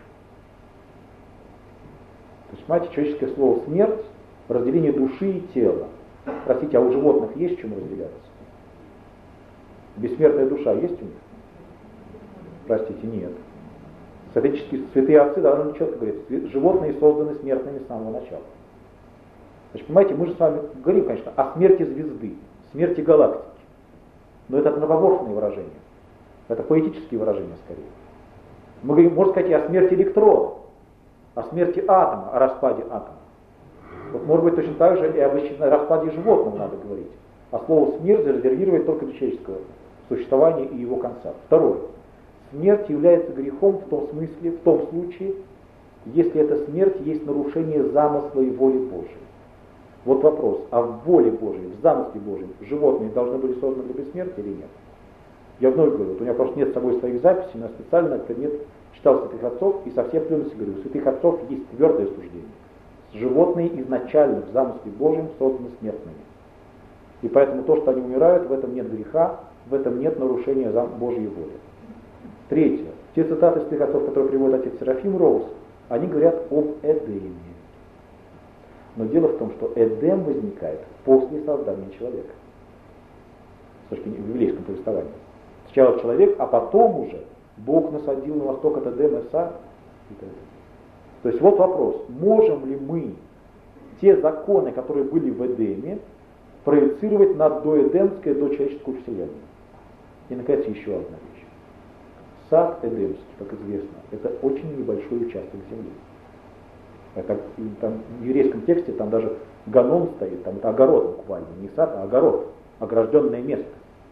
То есть, понимаете, человеческое слово «смерть» — разделение души и тела. Простите, а у животных есть в чем разделяться? Бессмертная душа есть у них? Простите, нет. Соответственно, святые отцы довольно четко говорят, животные созданы смертными с самого начала. Значит, понимаете, мы же с вами говорим, конечно, о смерти звезды, смерти галактики. Но это однобоборные выражения. Это поэтические выражения скорее. Мы говорим, можно сказать, и о смерти электрона. о смерти атома, о распаде атома. Вот может быть точно так же и об распаде животного надо говорить. А слово смерть зарезервировать только для человеческого существования и его конца. Второе. Смерть является грехом в том смысле, в том случае, если эта смерть есть нарушение замысла и воли Божьей. Вот вопрос, а в воле Божьей, в замысле Божьем животные должны были созданы для бессмертия или нет? Я вновь говорю, вот у меня просто нет с собой своих записей, но специально этот предмет читал святых отцов и со всей определенностью говорю, у святых отцов есть твердое суждение. Животные изначально в замысле Божьем созданы смертными. И поэтому то, что они умирают, в этом нет греха, в этом нет нарушения Божьей воли. Третье. Те цитаты святых отцов, которые приводит отец Серафим Роуз, они говорят об Эдеме. Но дело в том, что Эдем возникает после создания человека. С точки зрения библейского повествования. Сначала человек, а потом уже Бог насадил на восток от Эдема сад. То есть вот вопрос, можем ли мы те законы, которые были в Эдеме, проецировать на доэдемское, дочеловеческую вселенную? И, наконец, еще одна вещь. Сад Эдемский, как известно, это очень небольшой участок земли. Это, там, в еврейском тексте там даже ганон стоит, там это огород буквально, не сад, а огород, огражденное место.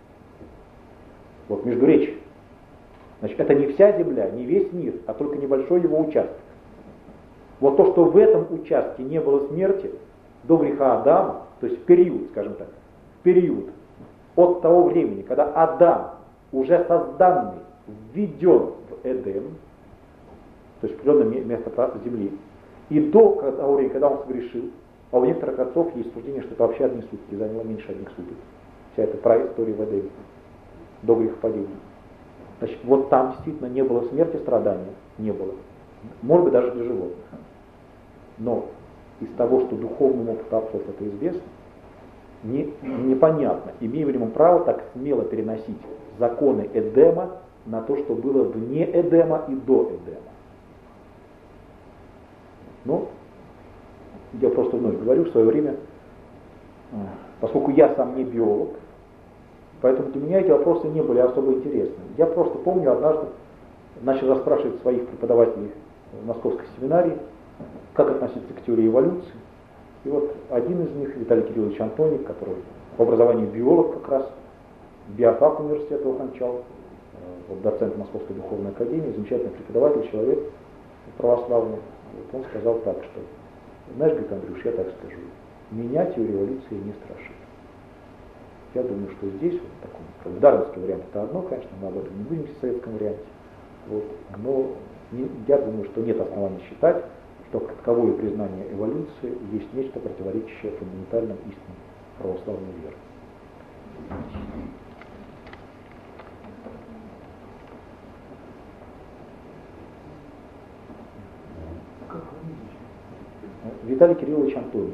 Вот междуречие. Значит, это не вся земля, не весь мир, а только небольшой его участок. Вот то, что в этом участке не было смерти до греха Адама, то есть период, скажем так, период от того времени, когда Адам, уже созданный, введен в Эдем, то есть определенное место земли, и до того времени, когда он согрешил, а у некоторых отцов есть суждение, что это вообще одни сутки, заняло меньше одних суток. Вся эта праистория в Эдеме, до грехопадения. Значит, вот там действительно не было смерти, страдания, не было. Может быть, даже для животных. Но из того, что духовному опыту отцов это известно, непонятно, имеем ли мы право так смело переносить законы Эдема на то, что было вне Эдема и до Эдема. Ну, я просто вновь говорю, в свое время, поскольку я сам не биолог, поэтому для меня эти вопросы не были особо интересны. Я просто помню, однажды начал расспрашивать своих преподавателей в Московской семинарии, как относиться к теории эволюции. И вот один из них, Виталий Кириллович Антоник, который по образованию биолог как раз, биофак университета окончал, вот доцент Московской духовной академии, замечательный преподаватель, человек православный. Вот он сказал так, что, знаешь, говорит, Андрюш, я так скажу, меня теория эволюции не страшит. Я думаю, что здесь, вот в таком, дарвинский вариант это одно, конечно, мы об этом не будем в советском варианте, вот, но я думаю, что нет оснований считать, что таковое признание эволюции есть нечто противоречащее фундаментальным истинам православной веры. Виталий Кириллович Антоник.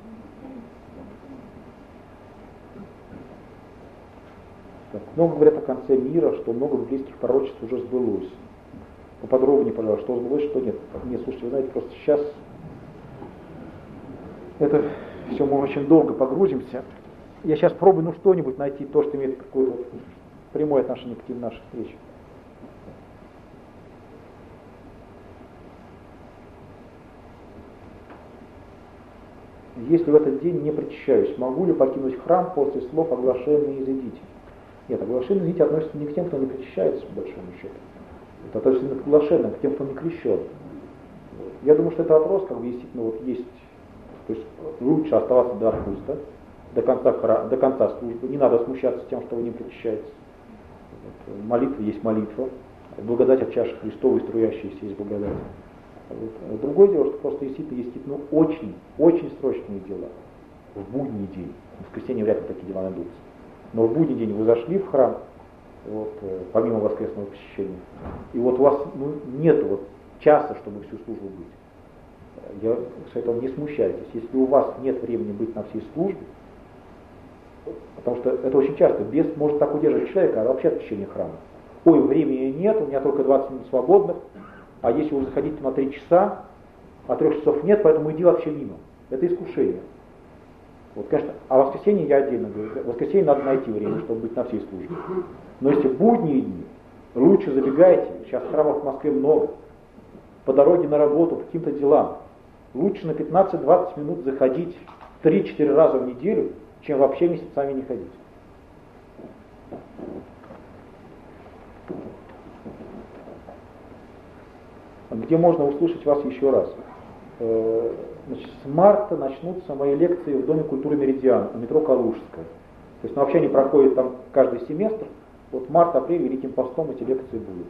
Так, много говорят о конце мира, что много библейских пророчеств уже сбылось. Поподробнее, пожалуйста, что сбылось, что нет. Нет, слушайте, вы знаете, просто сейчас это все мы очень долго погрузимся. Я сейчас пробую что-нибудь найти, то, что имеет какое-то прямое отношение к нашей встрече. Если в этот день не причащаюсь, могу ли покинуть храм после слов «оглашенные изыдите»? Нет, оглашенные изыдите относятся не к тем, кто не причащается, по большому счету. Это относится к оглашенным, к тем, кто не крещен. Я думаю, что это вопрос, как бы действительно вот есть, то есть лучше оставаться до отпуска, до конца службы, не надо смущаться тем, что вы не причащаетесь. Вот, молитва есть молитва, благодать от чаши Христовой, струящаяся есть благодать. Вот. Другое дело, что просто действительно есть очень, очень срочные дела в будний день. В воскресенье вряд ли такие дела найдутся. Но в будний день вы зашли в храм, вот, помимо воскресного посещения, и вот у вас нет вот часа, чтобы всю службу быть. Я советую, не смущайтесь. Если у вас нет времени быть на всей службе, потому что это очень часто, бес может так удерживать человека, а вообще посещение храма. Ой, времени нет, у меня только 20 минут свободных, а если вы заходите на 3 часа, а 3 часов нет, поэтому иди вообще мимо. Это искушение. Вот, конечно, а в воскресенье я отдельно говорю, в воскресенье надо найти время, чтобы быть на всей службе. Но если будние дни, лучше забегайте, сейчас храмов в Москве много. по дороге на работу, по каким-то делам. Лучше на 15-20 минут заходить 3-4 раза в неделю, чем вообще месяцами не ходить. Где можно услышать вас еще раз? Значит, с марта начнутся мои лекции в Доме культуры Меридиан, у метро Калужская. То есть, вообще они проходят там каждый семестр. Вот март-апрель Великим постом эти лекции будут.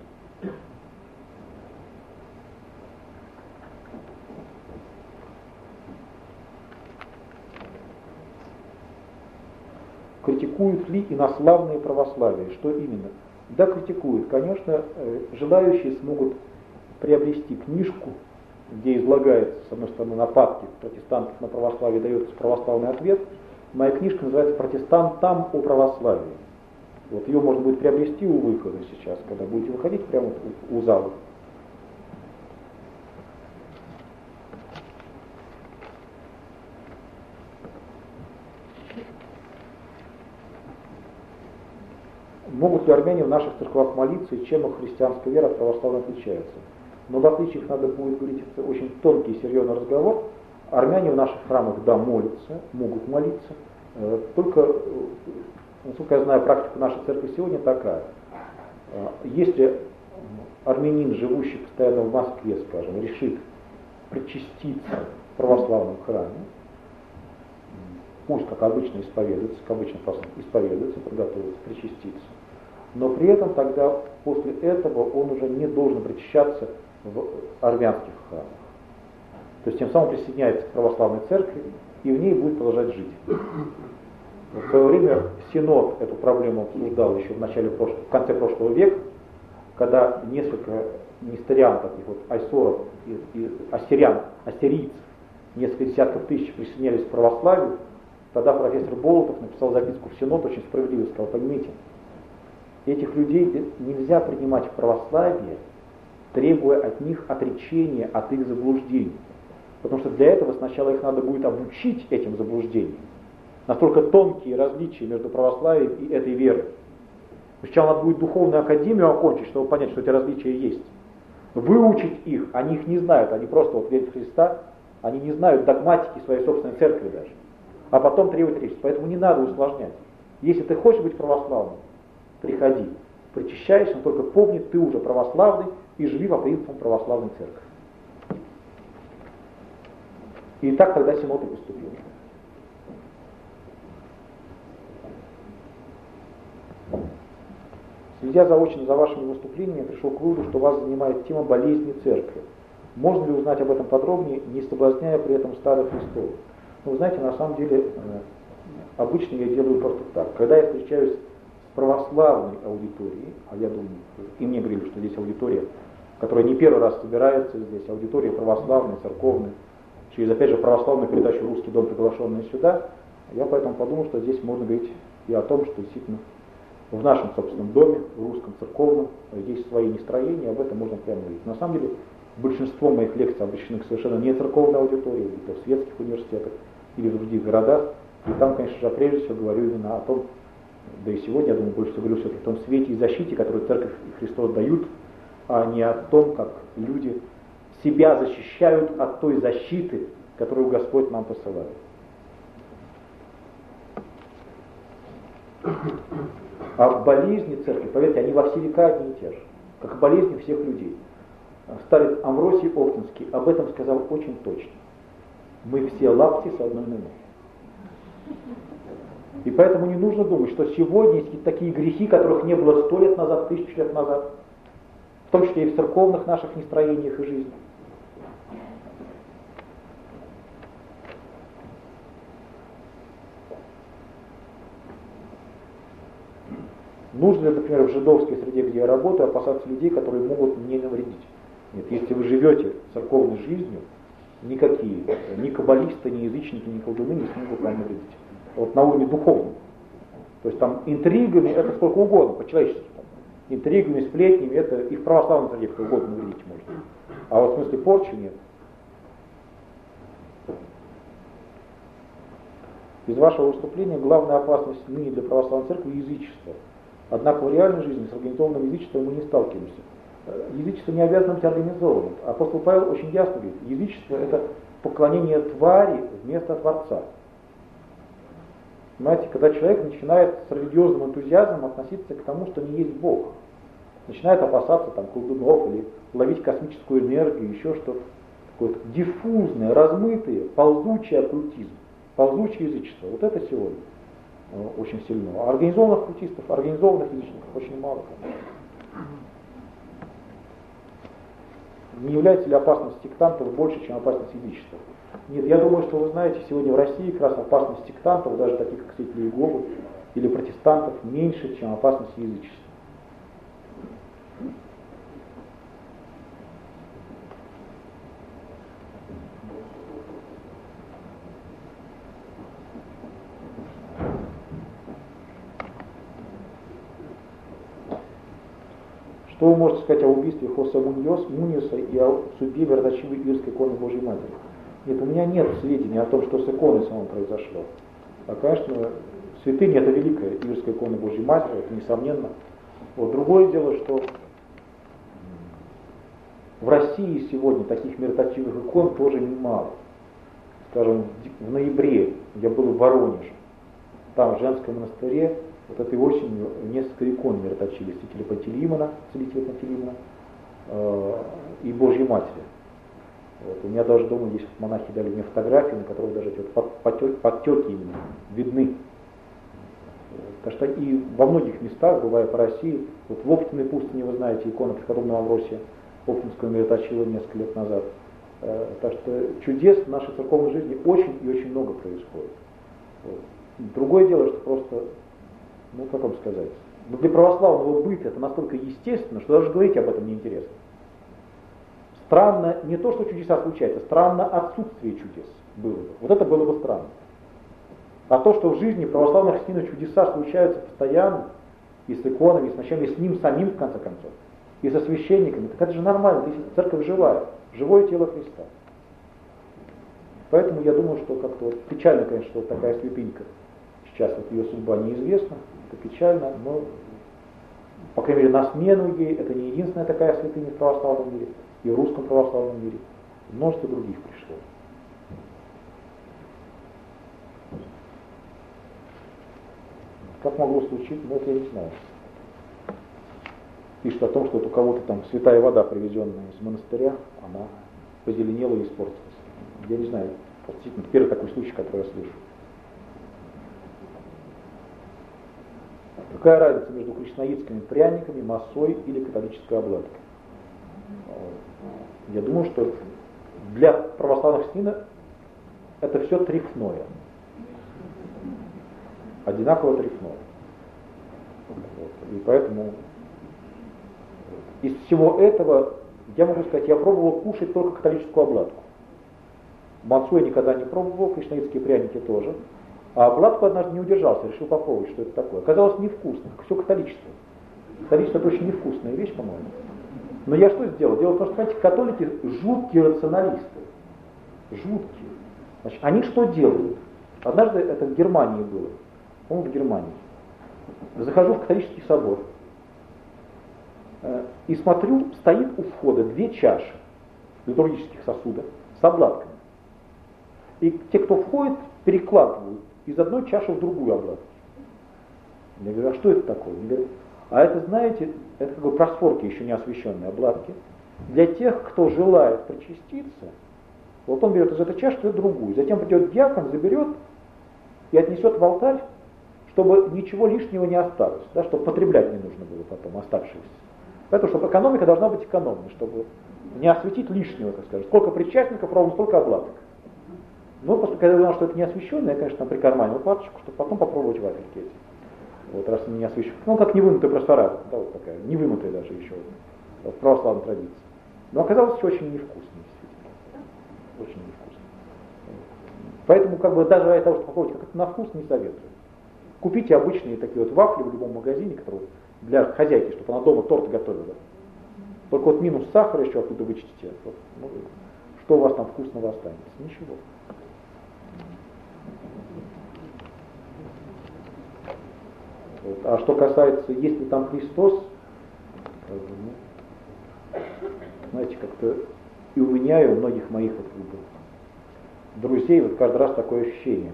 Критикуют ли инославные православие? Что именно? Да, критикуют. Конечно, желающие смогут приобрести книжку, где излагается, с одной стороны, нападки протестантов на православие, дается православный ответ. Моя книжка называется «Протестантам о православии». Вот ее можно будет приобрести у выхода сейчас, когда будете выходить прямо у зала. Могут ли армяне в наших церквах молиться, и чем их христианская вера от православной отличается? Но в отличиях надо будет говорить, это очень тонкий и серьезный разговор. Армяне в наших храмах, да, молятся, могут молиться. Только, насколько я знаю, практика нашей церкви сегодня такая. Если армянин, живущий постоянно в Москве, скажем, решит причаститься в православном храме, пусть, как обычно, исповедуется, подготовится, причаститься. Но при этом тогда, после этого, он уже не должен причащаться в армянских храмах. То есть тем самым присоединяется к православной церкви и в ней будет продолжать жить. В свое время Синод эту проблему обсуждал еще в конце прошлого века, когда несколько несториан, таких вот айсоров и ассирийцев, несколько десятков тысяч присоединялись к православию. Тогда профессор Болотов написал записку в Синод, очень справедливо сказал: поймите, этих людей нельзя принимать в православие, требуя от них отречения от их заблуждений. Потому что для этого сначала их надо будет обучить этим заблуждениям. Настолько тонкие различия между православием и этой верой. Сначала надо будет духовную академию окончить, чтобы понять, что эти различия есть. Выучить их, они их не знают, они просто вот верят в Христа, они не знают догматики своей собственной церкви даже. А потом требовать речи. Поэтому не надо усложнять. Если ты хочешь быть православным, приходи, причащайся, но только помни, ты уже православный и живи по принципам православной церкви. И так тогда Синод и поступил. Следя заочно за вашими выступлениями, я пришел к выводу, что вас занимает тема болезни церкви. Можно ли узнать об этом подробнее, не соблазняя при этом стадо Христова? Ну, вы знаете, на самом деле, обычно я делаю просто так. Когда я встречаюсь с православной аудиторией, а я думаю, и мне говорили, что здесь аудитория, которая не первый раз собирается, здесь аудитория православная, церковная, через, опять же, православную передачу «Русский дом», приглашенные сюда, я поэтому подумал, что здесь можно говорить и о том, что действительно в нашем собственном доме, в русском церковном, есть свои настроения, об этом можно прямо говорить. На самом деле, большинство моих лекций обращены к совершенно не церковной аудитории, где-то в светских университетах или в других городах. И там, конечно же, прежде всего говорю именно о том, да и сегодня, я думаю, больше всего говорю все-таки о том свете и защите, которую Церковь и Христос дают, а не о том, как люди себя защищают от той защиты, которую Господь нам посылает. А болезни церкви, поверьте, они во все века одни и те же, как и болезни всех людей. Старец Амвросий Оптинский об этом сказал очень точно. Мы все лапти с одной ноги. И поэтому не нужно думать, что сегодня есть такие грехи, которых не было 100 лет назад, 1000 лет назад, в том числе и в церковных наших настроениях и жизни. Нужно ли, например, в жидовской среде, где я работаю, опасаться людей, которые могут мне навредить? Нет, если вы живете церковной жизнью, никакие, ни каббалисты, ни язычники, ни колдуны не смогут вам навредить. Вот на уровне духовном. То есть там интригами это сколько угодно, по-человечески. Интригами, сплетнями, это и в православной среде кто угодно навредить может. А вот в смысле порчи нет. Из вашего выступления главная опасность ныне для православной церкви – язычество. Однако в реальной жизни с организованным язычеством мы не сталкиваемся. язычество не обязано быть организованным. Апостол Павел очень ясно говорит, язычество это поклонение твари вместо Творца. Понимаете, когда человек начинает с религиозным энтузиазмом относиться к тому, что не есть Бог, начинает опасаться там колдунов или ловить космическую энергию, еще что-то, какое-то диффузное, размытое, ползучий оккультизм, ползучее язычество. Вот это сегодня очень сильно. А организованных оккультистов, организованных язычников очень мало. Не является ли опасность сектантов больше, чем опасность язычества? Нет, я думаю, что вы знаете, сегодня в России как раз опасность сектантов, даже таких как святители Иеговы или протестантов, меньше, чем опасность язычества. Что вы можете сказать о убийстве Хосе Муньоса и о судьбе Вердачивой Ирской иконы Божьей Матери? Нет, у меня нет сведений о том, что с иконой самой произошло. А, конечно, святыня это великая Ирская икона Божьей Матери, это несомненно. Вот. Другое дело, что в России сегодня таких мироточивых икон тоже немало. Скажем, в ноябре я был в Воронеже, там в женском монастыре вот этой осенью несколько икон мироточили святителя Пантелеймона, целителя Пантелеймона и Божьей Матери. Вот. У меня даже дома есть монахи дали мне фотографии, на которых даже эти вот подтеки именно видны. Так что и во многих местах, бывая по России, вот в Оптиной пустыне, вы знаете, икона преподобного Амвросия Оптинского мироточила несколько лет назад. Так что чудес в нашей церковной жизни очень и очень много происходит. Вот. Другое дело, что просто, как вам сказать, для православного быта это настолько естественно, что даже говорить об этом неинтересно. Странно не то, что чудеса случаются, странно отсутствие чудес было бы. Вот это было бы странно. А то, что в жизни православных христиан чудеса случаются постоянно, и с иконами, и с ночами, и с ним самим, в конце концов, и со священниками, так это же нормально, если церковь живая, живое тело Христа. Поэтому я думаю, что как-то вот печально, конечно, что вот такая святынька, сейчас вот ее судьба неизвестна, это печально, но, по крайней мере, на смену ей, это не единственная такая святыня в православном мире, и в русском православном мире, множество других пришло. Как могло случиться, это я не знаю. Пишет о том, что вот у кого-то там святая вода, привезенная из монастыря, она позеленела и испортилась. Я не знаю, действительно, первый такой случай, который я слышу. Какая разница между кришнаитскими пряниками, массой или католической обладкой? Я думаю, что для православных христиан это все трефное. Одинаково трефное. И поэтому из всего этого я могу сказать, я пробовал кушать только католическую обладку. Массу я никогда не пробовал, кришнаитские пряники тоже. А обладку однажды не удержался, решил попробовать, что это такое. Оказалось невкусно, как все католичество. Католичество это очень невкусная вещь, по-моему. Но я что сделал? Дело в том, что, понимаете, католики жуткие рационалисты. Жуткие. Значит, они что делают? Однажды это в Германии было. По-моему, в Германии. Захожу в католический собор и смотрю, стоит у входа 2 чаши литургических сосудов с обладками. И те, кто входит, перекладывают из одной чаши в другую обладку. Я говорю, а что это такое? Они говорят, а это, знаете, это как бы просфорки еще не освященные обладки. Для тех, кто желает причаститься, вот он берет из этой чаши другую. Затем придет диакон, заберет и отнесет в алтарь, чтобы ничего лишнего не осталось, да, чтобы потреблять не нужно было потом оставшееся. Поэтому, чтобы экономика должна быть экономной, чтобы не осветить лишнего, так сказать. Сколько причастников, ровно столько обладок. Но после, когда я узнал, что это не освященное, я, конечно, прикарманил папочку, чтобы потом попробовать вафельки эти. Вот, раз они не освящены. Ну, как невымытая простора, да, вот такая, невымытая даже еще в православной традиции. Но оказалось все очень невкусно, действительно. Очень невкусно. Поэтому, как бы, даже ради того, чтобы попробовать как-то на вкус, не советую. Купите обычные такие вот вафли в любом магазине, которые для хозяйки, чтобы она дома торт готовила. Только вот минус сахара еще оттуда вычтите. Вот, ну, что у вас там вкусного останется? Ничего. Вот. А что касается, есть ли там Христос, знаете, как-то и у меня, и у многих моих вот, друзей вот каждый раз такое ощущение,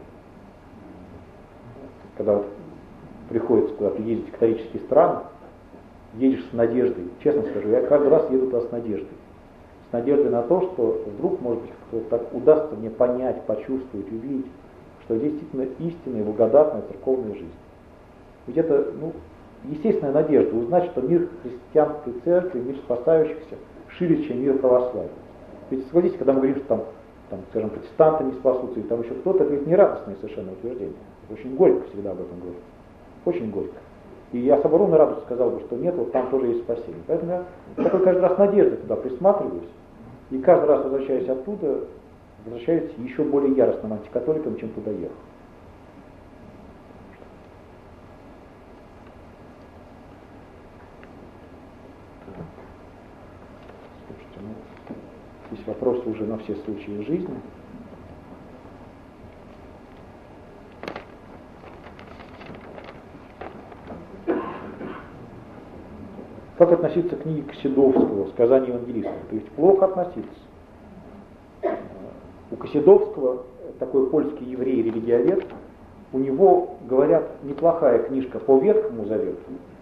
когда вот приходится куда-то ездить в католические страны, едешь с надеждой, честно скажу, я каждый раз еду туда с надеждой. С надеждой на то, что вдруг, может быть, так удастся мне понять, почувствовать, увидеть, что действительно истинная и благодатная церковная жизнь. Ведь это, естественная надежда узнать, что мир христианской церкви, мир спасающихся, шире, чем мир православия. Ведь согласитесь, когда мы говорим, что скажем, протестанты не спасутся, и там еще кто-то, это ведь нерадостное совершенно утверждение. Очень горько всегда об этом говорить. Очень горько. И я с обороны радостью сказал бы, что нет, вот там тоже есть спасение. Поэтому я такой каждый раз надеждой туда присматриваюсь, и каждый раз, возвращаясь оттуда, возвращаюсь еще более яростным антикатоликом, чем туда ехал. Слушайте, здесь вопросы уже на все случаи жизни. Как относиться к книге Косидовского «Сказание евангелистов»? То есть плохо относиться. У Косидовского, такой польский еврей-религиовед, у него, говорят, неплохая книжка по Ветхому Завету,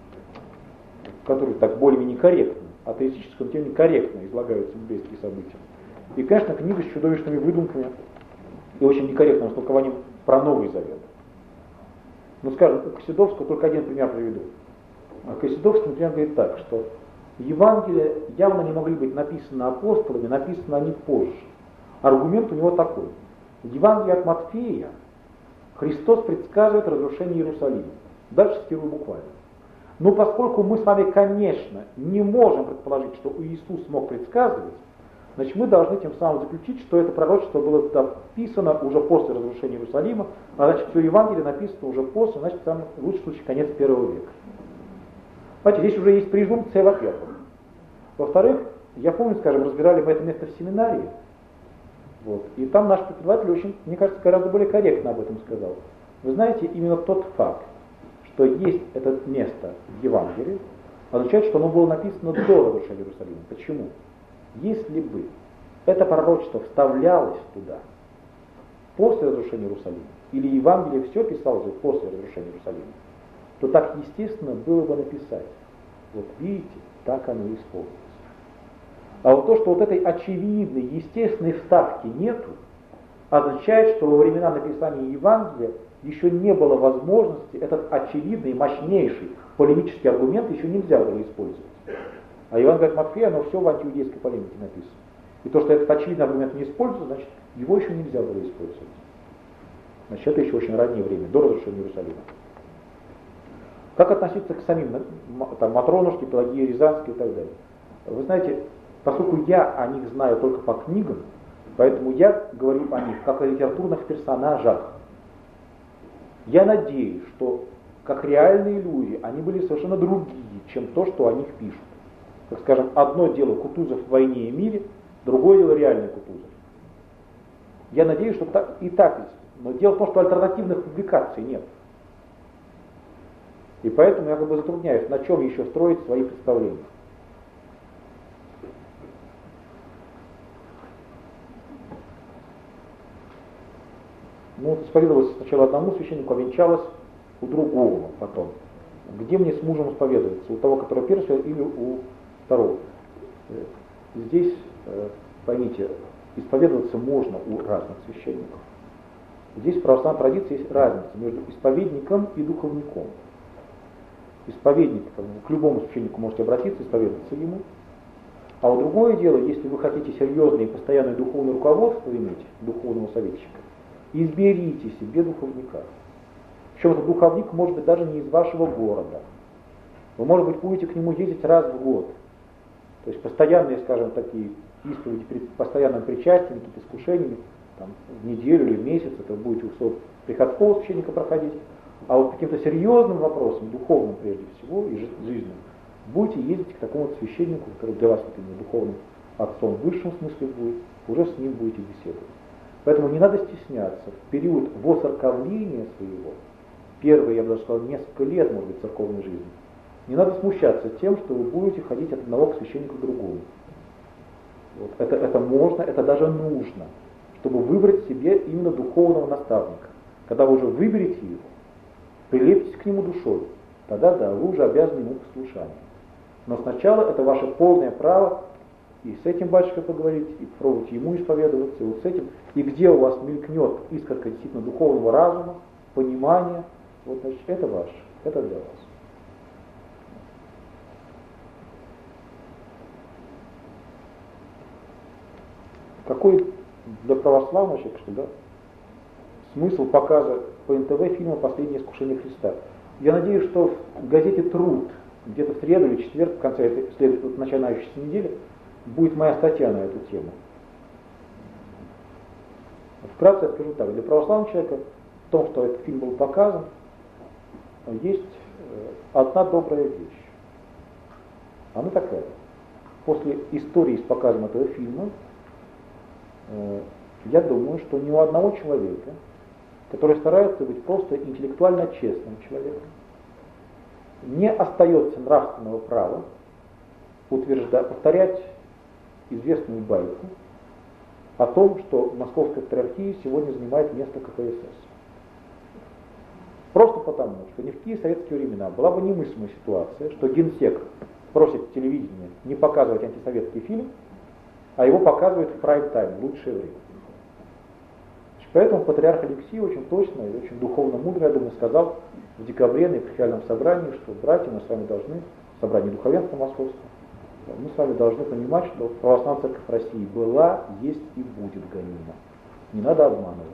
который так более-менее корректно, атеистически, тем не корректно излагаются библейские события. И, конечно, книга с чудовищными выдумками и очень некорректным толкованием про Новый Завет. Скажем, у Косидовского только один пример приведу. Косидовский, например, говорит так, что Евангелия явно не могли быть написаны апостолами, написаны они позже. Аргумент у него такой. В Евангелии от Матфея Христос предсказывает разрушение Иерусалима. Дальше цитирую буквально. Но поскольку мы с вами, конечно, не можем предположить, что Иисус мог предсказывать, значит, мы должны тем самым заключить, что это пророчество было написано уже после разрушения Иерусалима, а значит, все Евангелие написано уже после, значит, там в лучшем случае конец первого века. Знаете, здесь уже есть презумпция, во-первых. Во-вторых, я помню, скажем, разбирали мы это место в семинарии, и там наш преподаватель очень, мне кажется, гораздо более корректно об этом сказал. Вы знаете, именно тот факт, что есть это место в Евангелии, означает, что оно было написано до разрушения Иерусалима. Почему? Если бы это пророчество вставлялось туда после разрушения Иерусалима, или Евангелие все писалось же после разрушения Иерусалима, то так естественно было бы написать. Вот видите, так оно и исполнилось. А вот то, что вот этой очевидной, естественной вставки нету, означает, что во времена написания Евангелия еще не было возможности этот очевидный, мощнейший полемический аргумент еще нельзя было использовать. А Евангелие от Матфея, оно все в антииудейской полемике написано. И то, что этот очевидный аргумент не используется, значит, его еще нельзя было использовать. Значит, это еще очень раннее время, до разрушения Иерусалима. Как относиться к самим Матронушке, Пелагии Рязанской и так далее? Вы знаете, поскольку я о них знаю только по книгам, поэтому я говорю о них как о литературных персонажах. Я надеюсь, что как реальные люди они были совершенно другие, чем то, что о них пишут. Так скажем, одно дело Кутузов в «Войне и мире», другое дело реальный Кутузов. Я надеюсь, что так и так есть. Но дело в том, что альтернативных публикаций нет. И поэтому я затрудняюсь, на чем еще строить свои представления. Исповедовалась сначала одному священнику, а венчалась у другого потом. Где мне с мужем исповедоваться? У того, который первый, или у второго? Здесь, поймите, исповедоваться можно у разных священников. Здесь в православной традиции есть разница между исповедником и духовником. Исповедник, к любому священнику можете обратиться, исповедоваться ему. А вот другое дело, если вы хотите серьезное и постоянное духовное руководство иметь, духовного советчика, изберите себе духовника. Причем этот духовник может быть даже не из вашего города. Вы, может быть, будете к нему ездить раз в год. То есть постоянные, скажем, такие исповеди перед постоянным причастием, какие-то искушениями, в неделю или в месяц, это будете у приходского священника проходить. А вот каким-то серьезным вопросом, духовным прежде всего и жизненным, будете ездить к такому священнику, который для вас именно духовным отцом в высшем смысле будет, уже с ним будете беседовать. Поэтому не надо стесняться. В период воцерковления своего, первые, я бы даже сказал, несколько лет, может быть, церковной жизни, не надо смущаться тем, что вы будете ходить от одного к священнику к другому. Вот. Это можно, это даже нужно, чтобы выбрать себе именно духовного наставника. Когда вы уже выберете его, прилепитесь к нему душой, тогда да, вы уже обязаны ему послушанием. Но сначала это ваше полное право и с этим батюшкой поговорить, и попробовать ему исповедоваться, и вот с этим. И где у вас мелькнет искорка действительно духовного разума, понимания, вот значит это ваше, это для вас. Какой для православного человека, что да, смысл показа по НТВ фильма «Последнее искушение Христа»? Я надеюсь, что в газете «Труд» где-то в среду или четверг, в конце этой начинающейся недели, будет моя статья на эту тему. Вкратце я скажу так. Для православного человека в том, что этот фильм был показан, есть одна добрая вещь. Она такая. После истории с показом этого фильма, я думаю, что ни у одного человека, который старается быть просто интеллектуально честным человеком, не остается нравственного права повторять известную байку о том, что Московская патриархия сегодня занимает место КПСС. Просто потому, что ни в какие советские времена была бы немыслимая ситуация, что генсек просит телевидение не показывать антисоветский фильм, а его показывают в прайм-тайм, в лучшее время. Поэтому патриарх Алексий очень точно и очень духовно мудро, я думаю, сказал в декабре на епархиальном собрании, что, братья, мы с вами должны, собрание духовенства московского, мы с вами должны понимать, что православная церковь России была, есть и будет гонима. Не надо обманываться.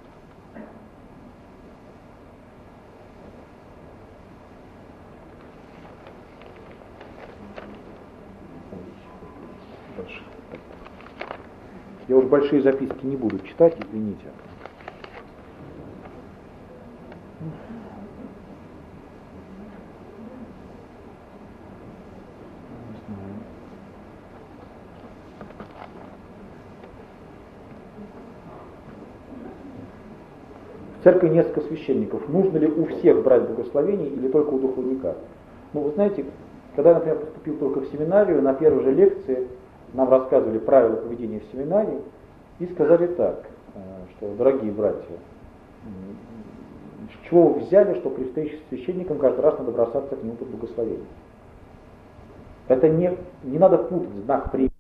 Я уж большие записки не буду читать, извините. В церкви несколько священников. Нужно ли у всех брать благословение или только у духовника? Ну, вы знаете, когда я, например, поступил только в семинарию, на первой же лекции нам рассказывали правила поведения в семинарии и сказали так, что, дорогие братья, с чего вы взяли, что при встрече с священником каждый раз надо бросаться к нему под благословение? Это не надо путать знак приема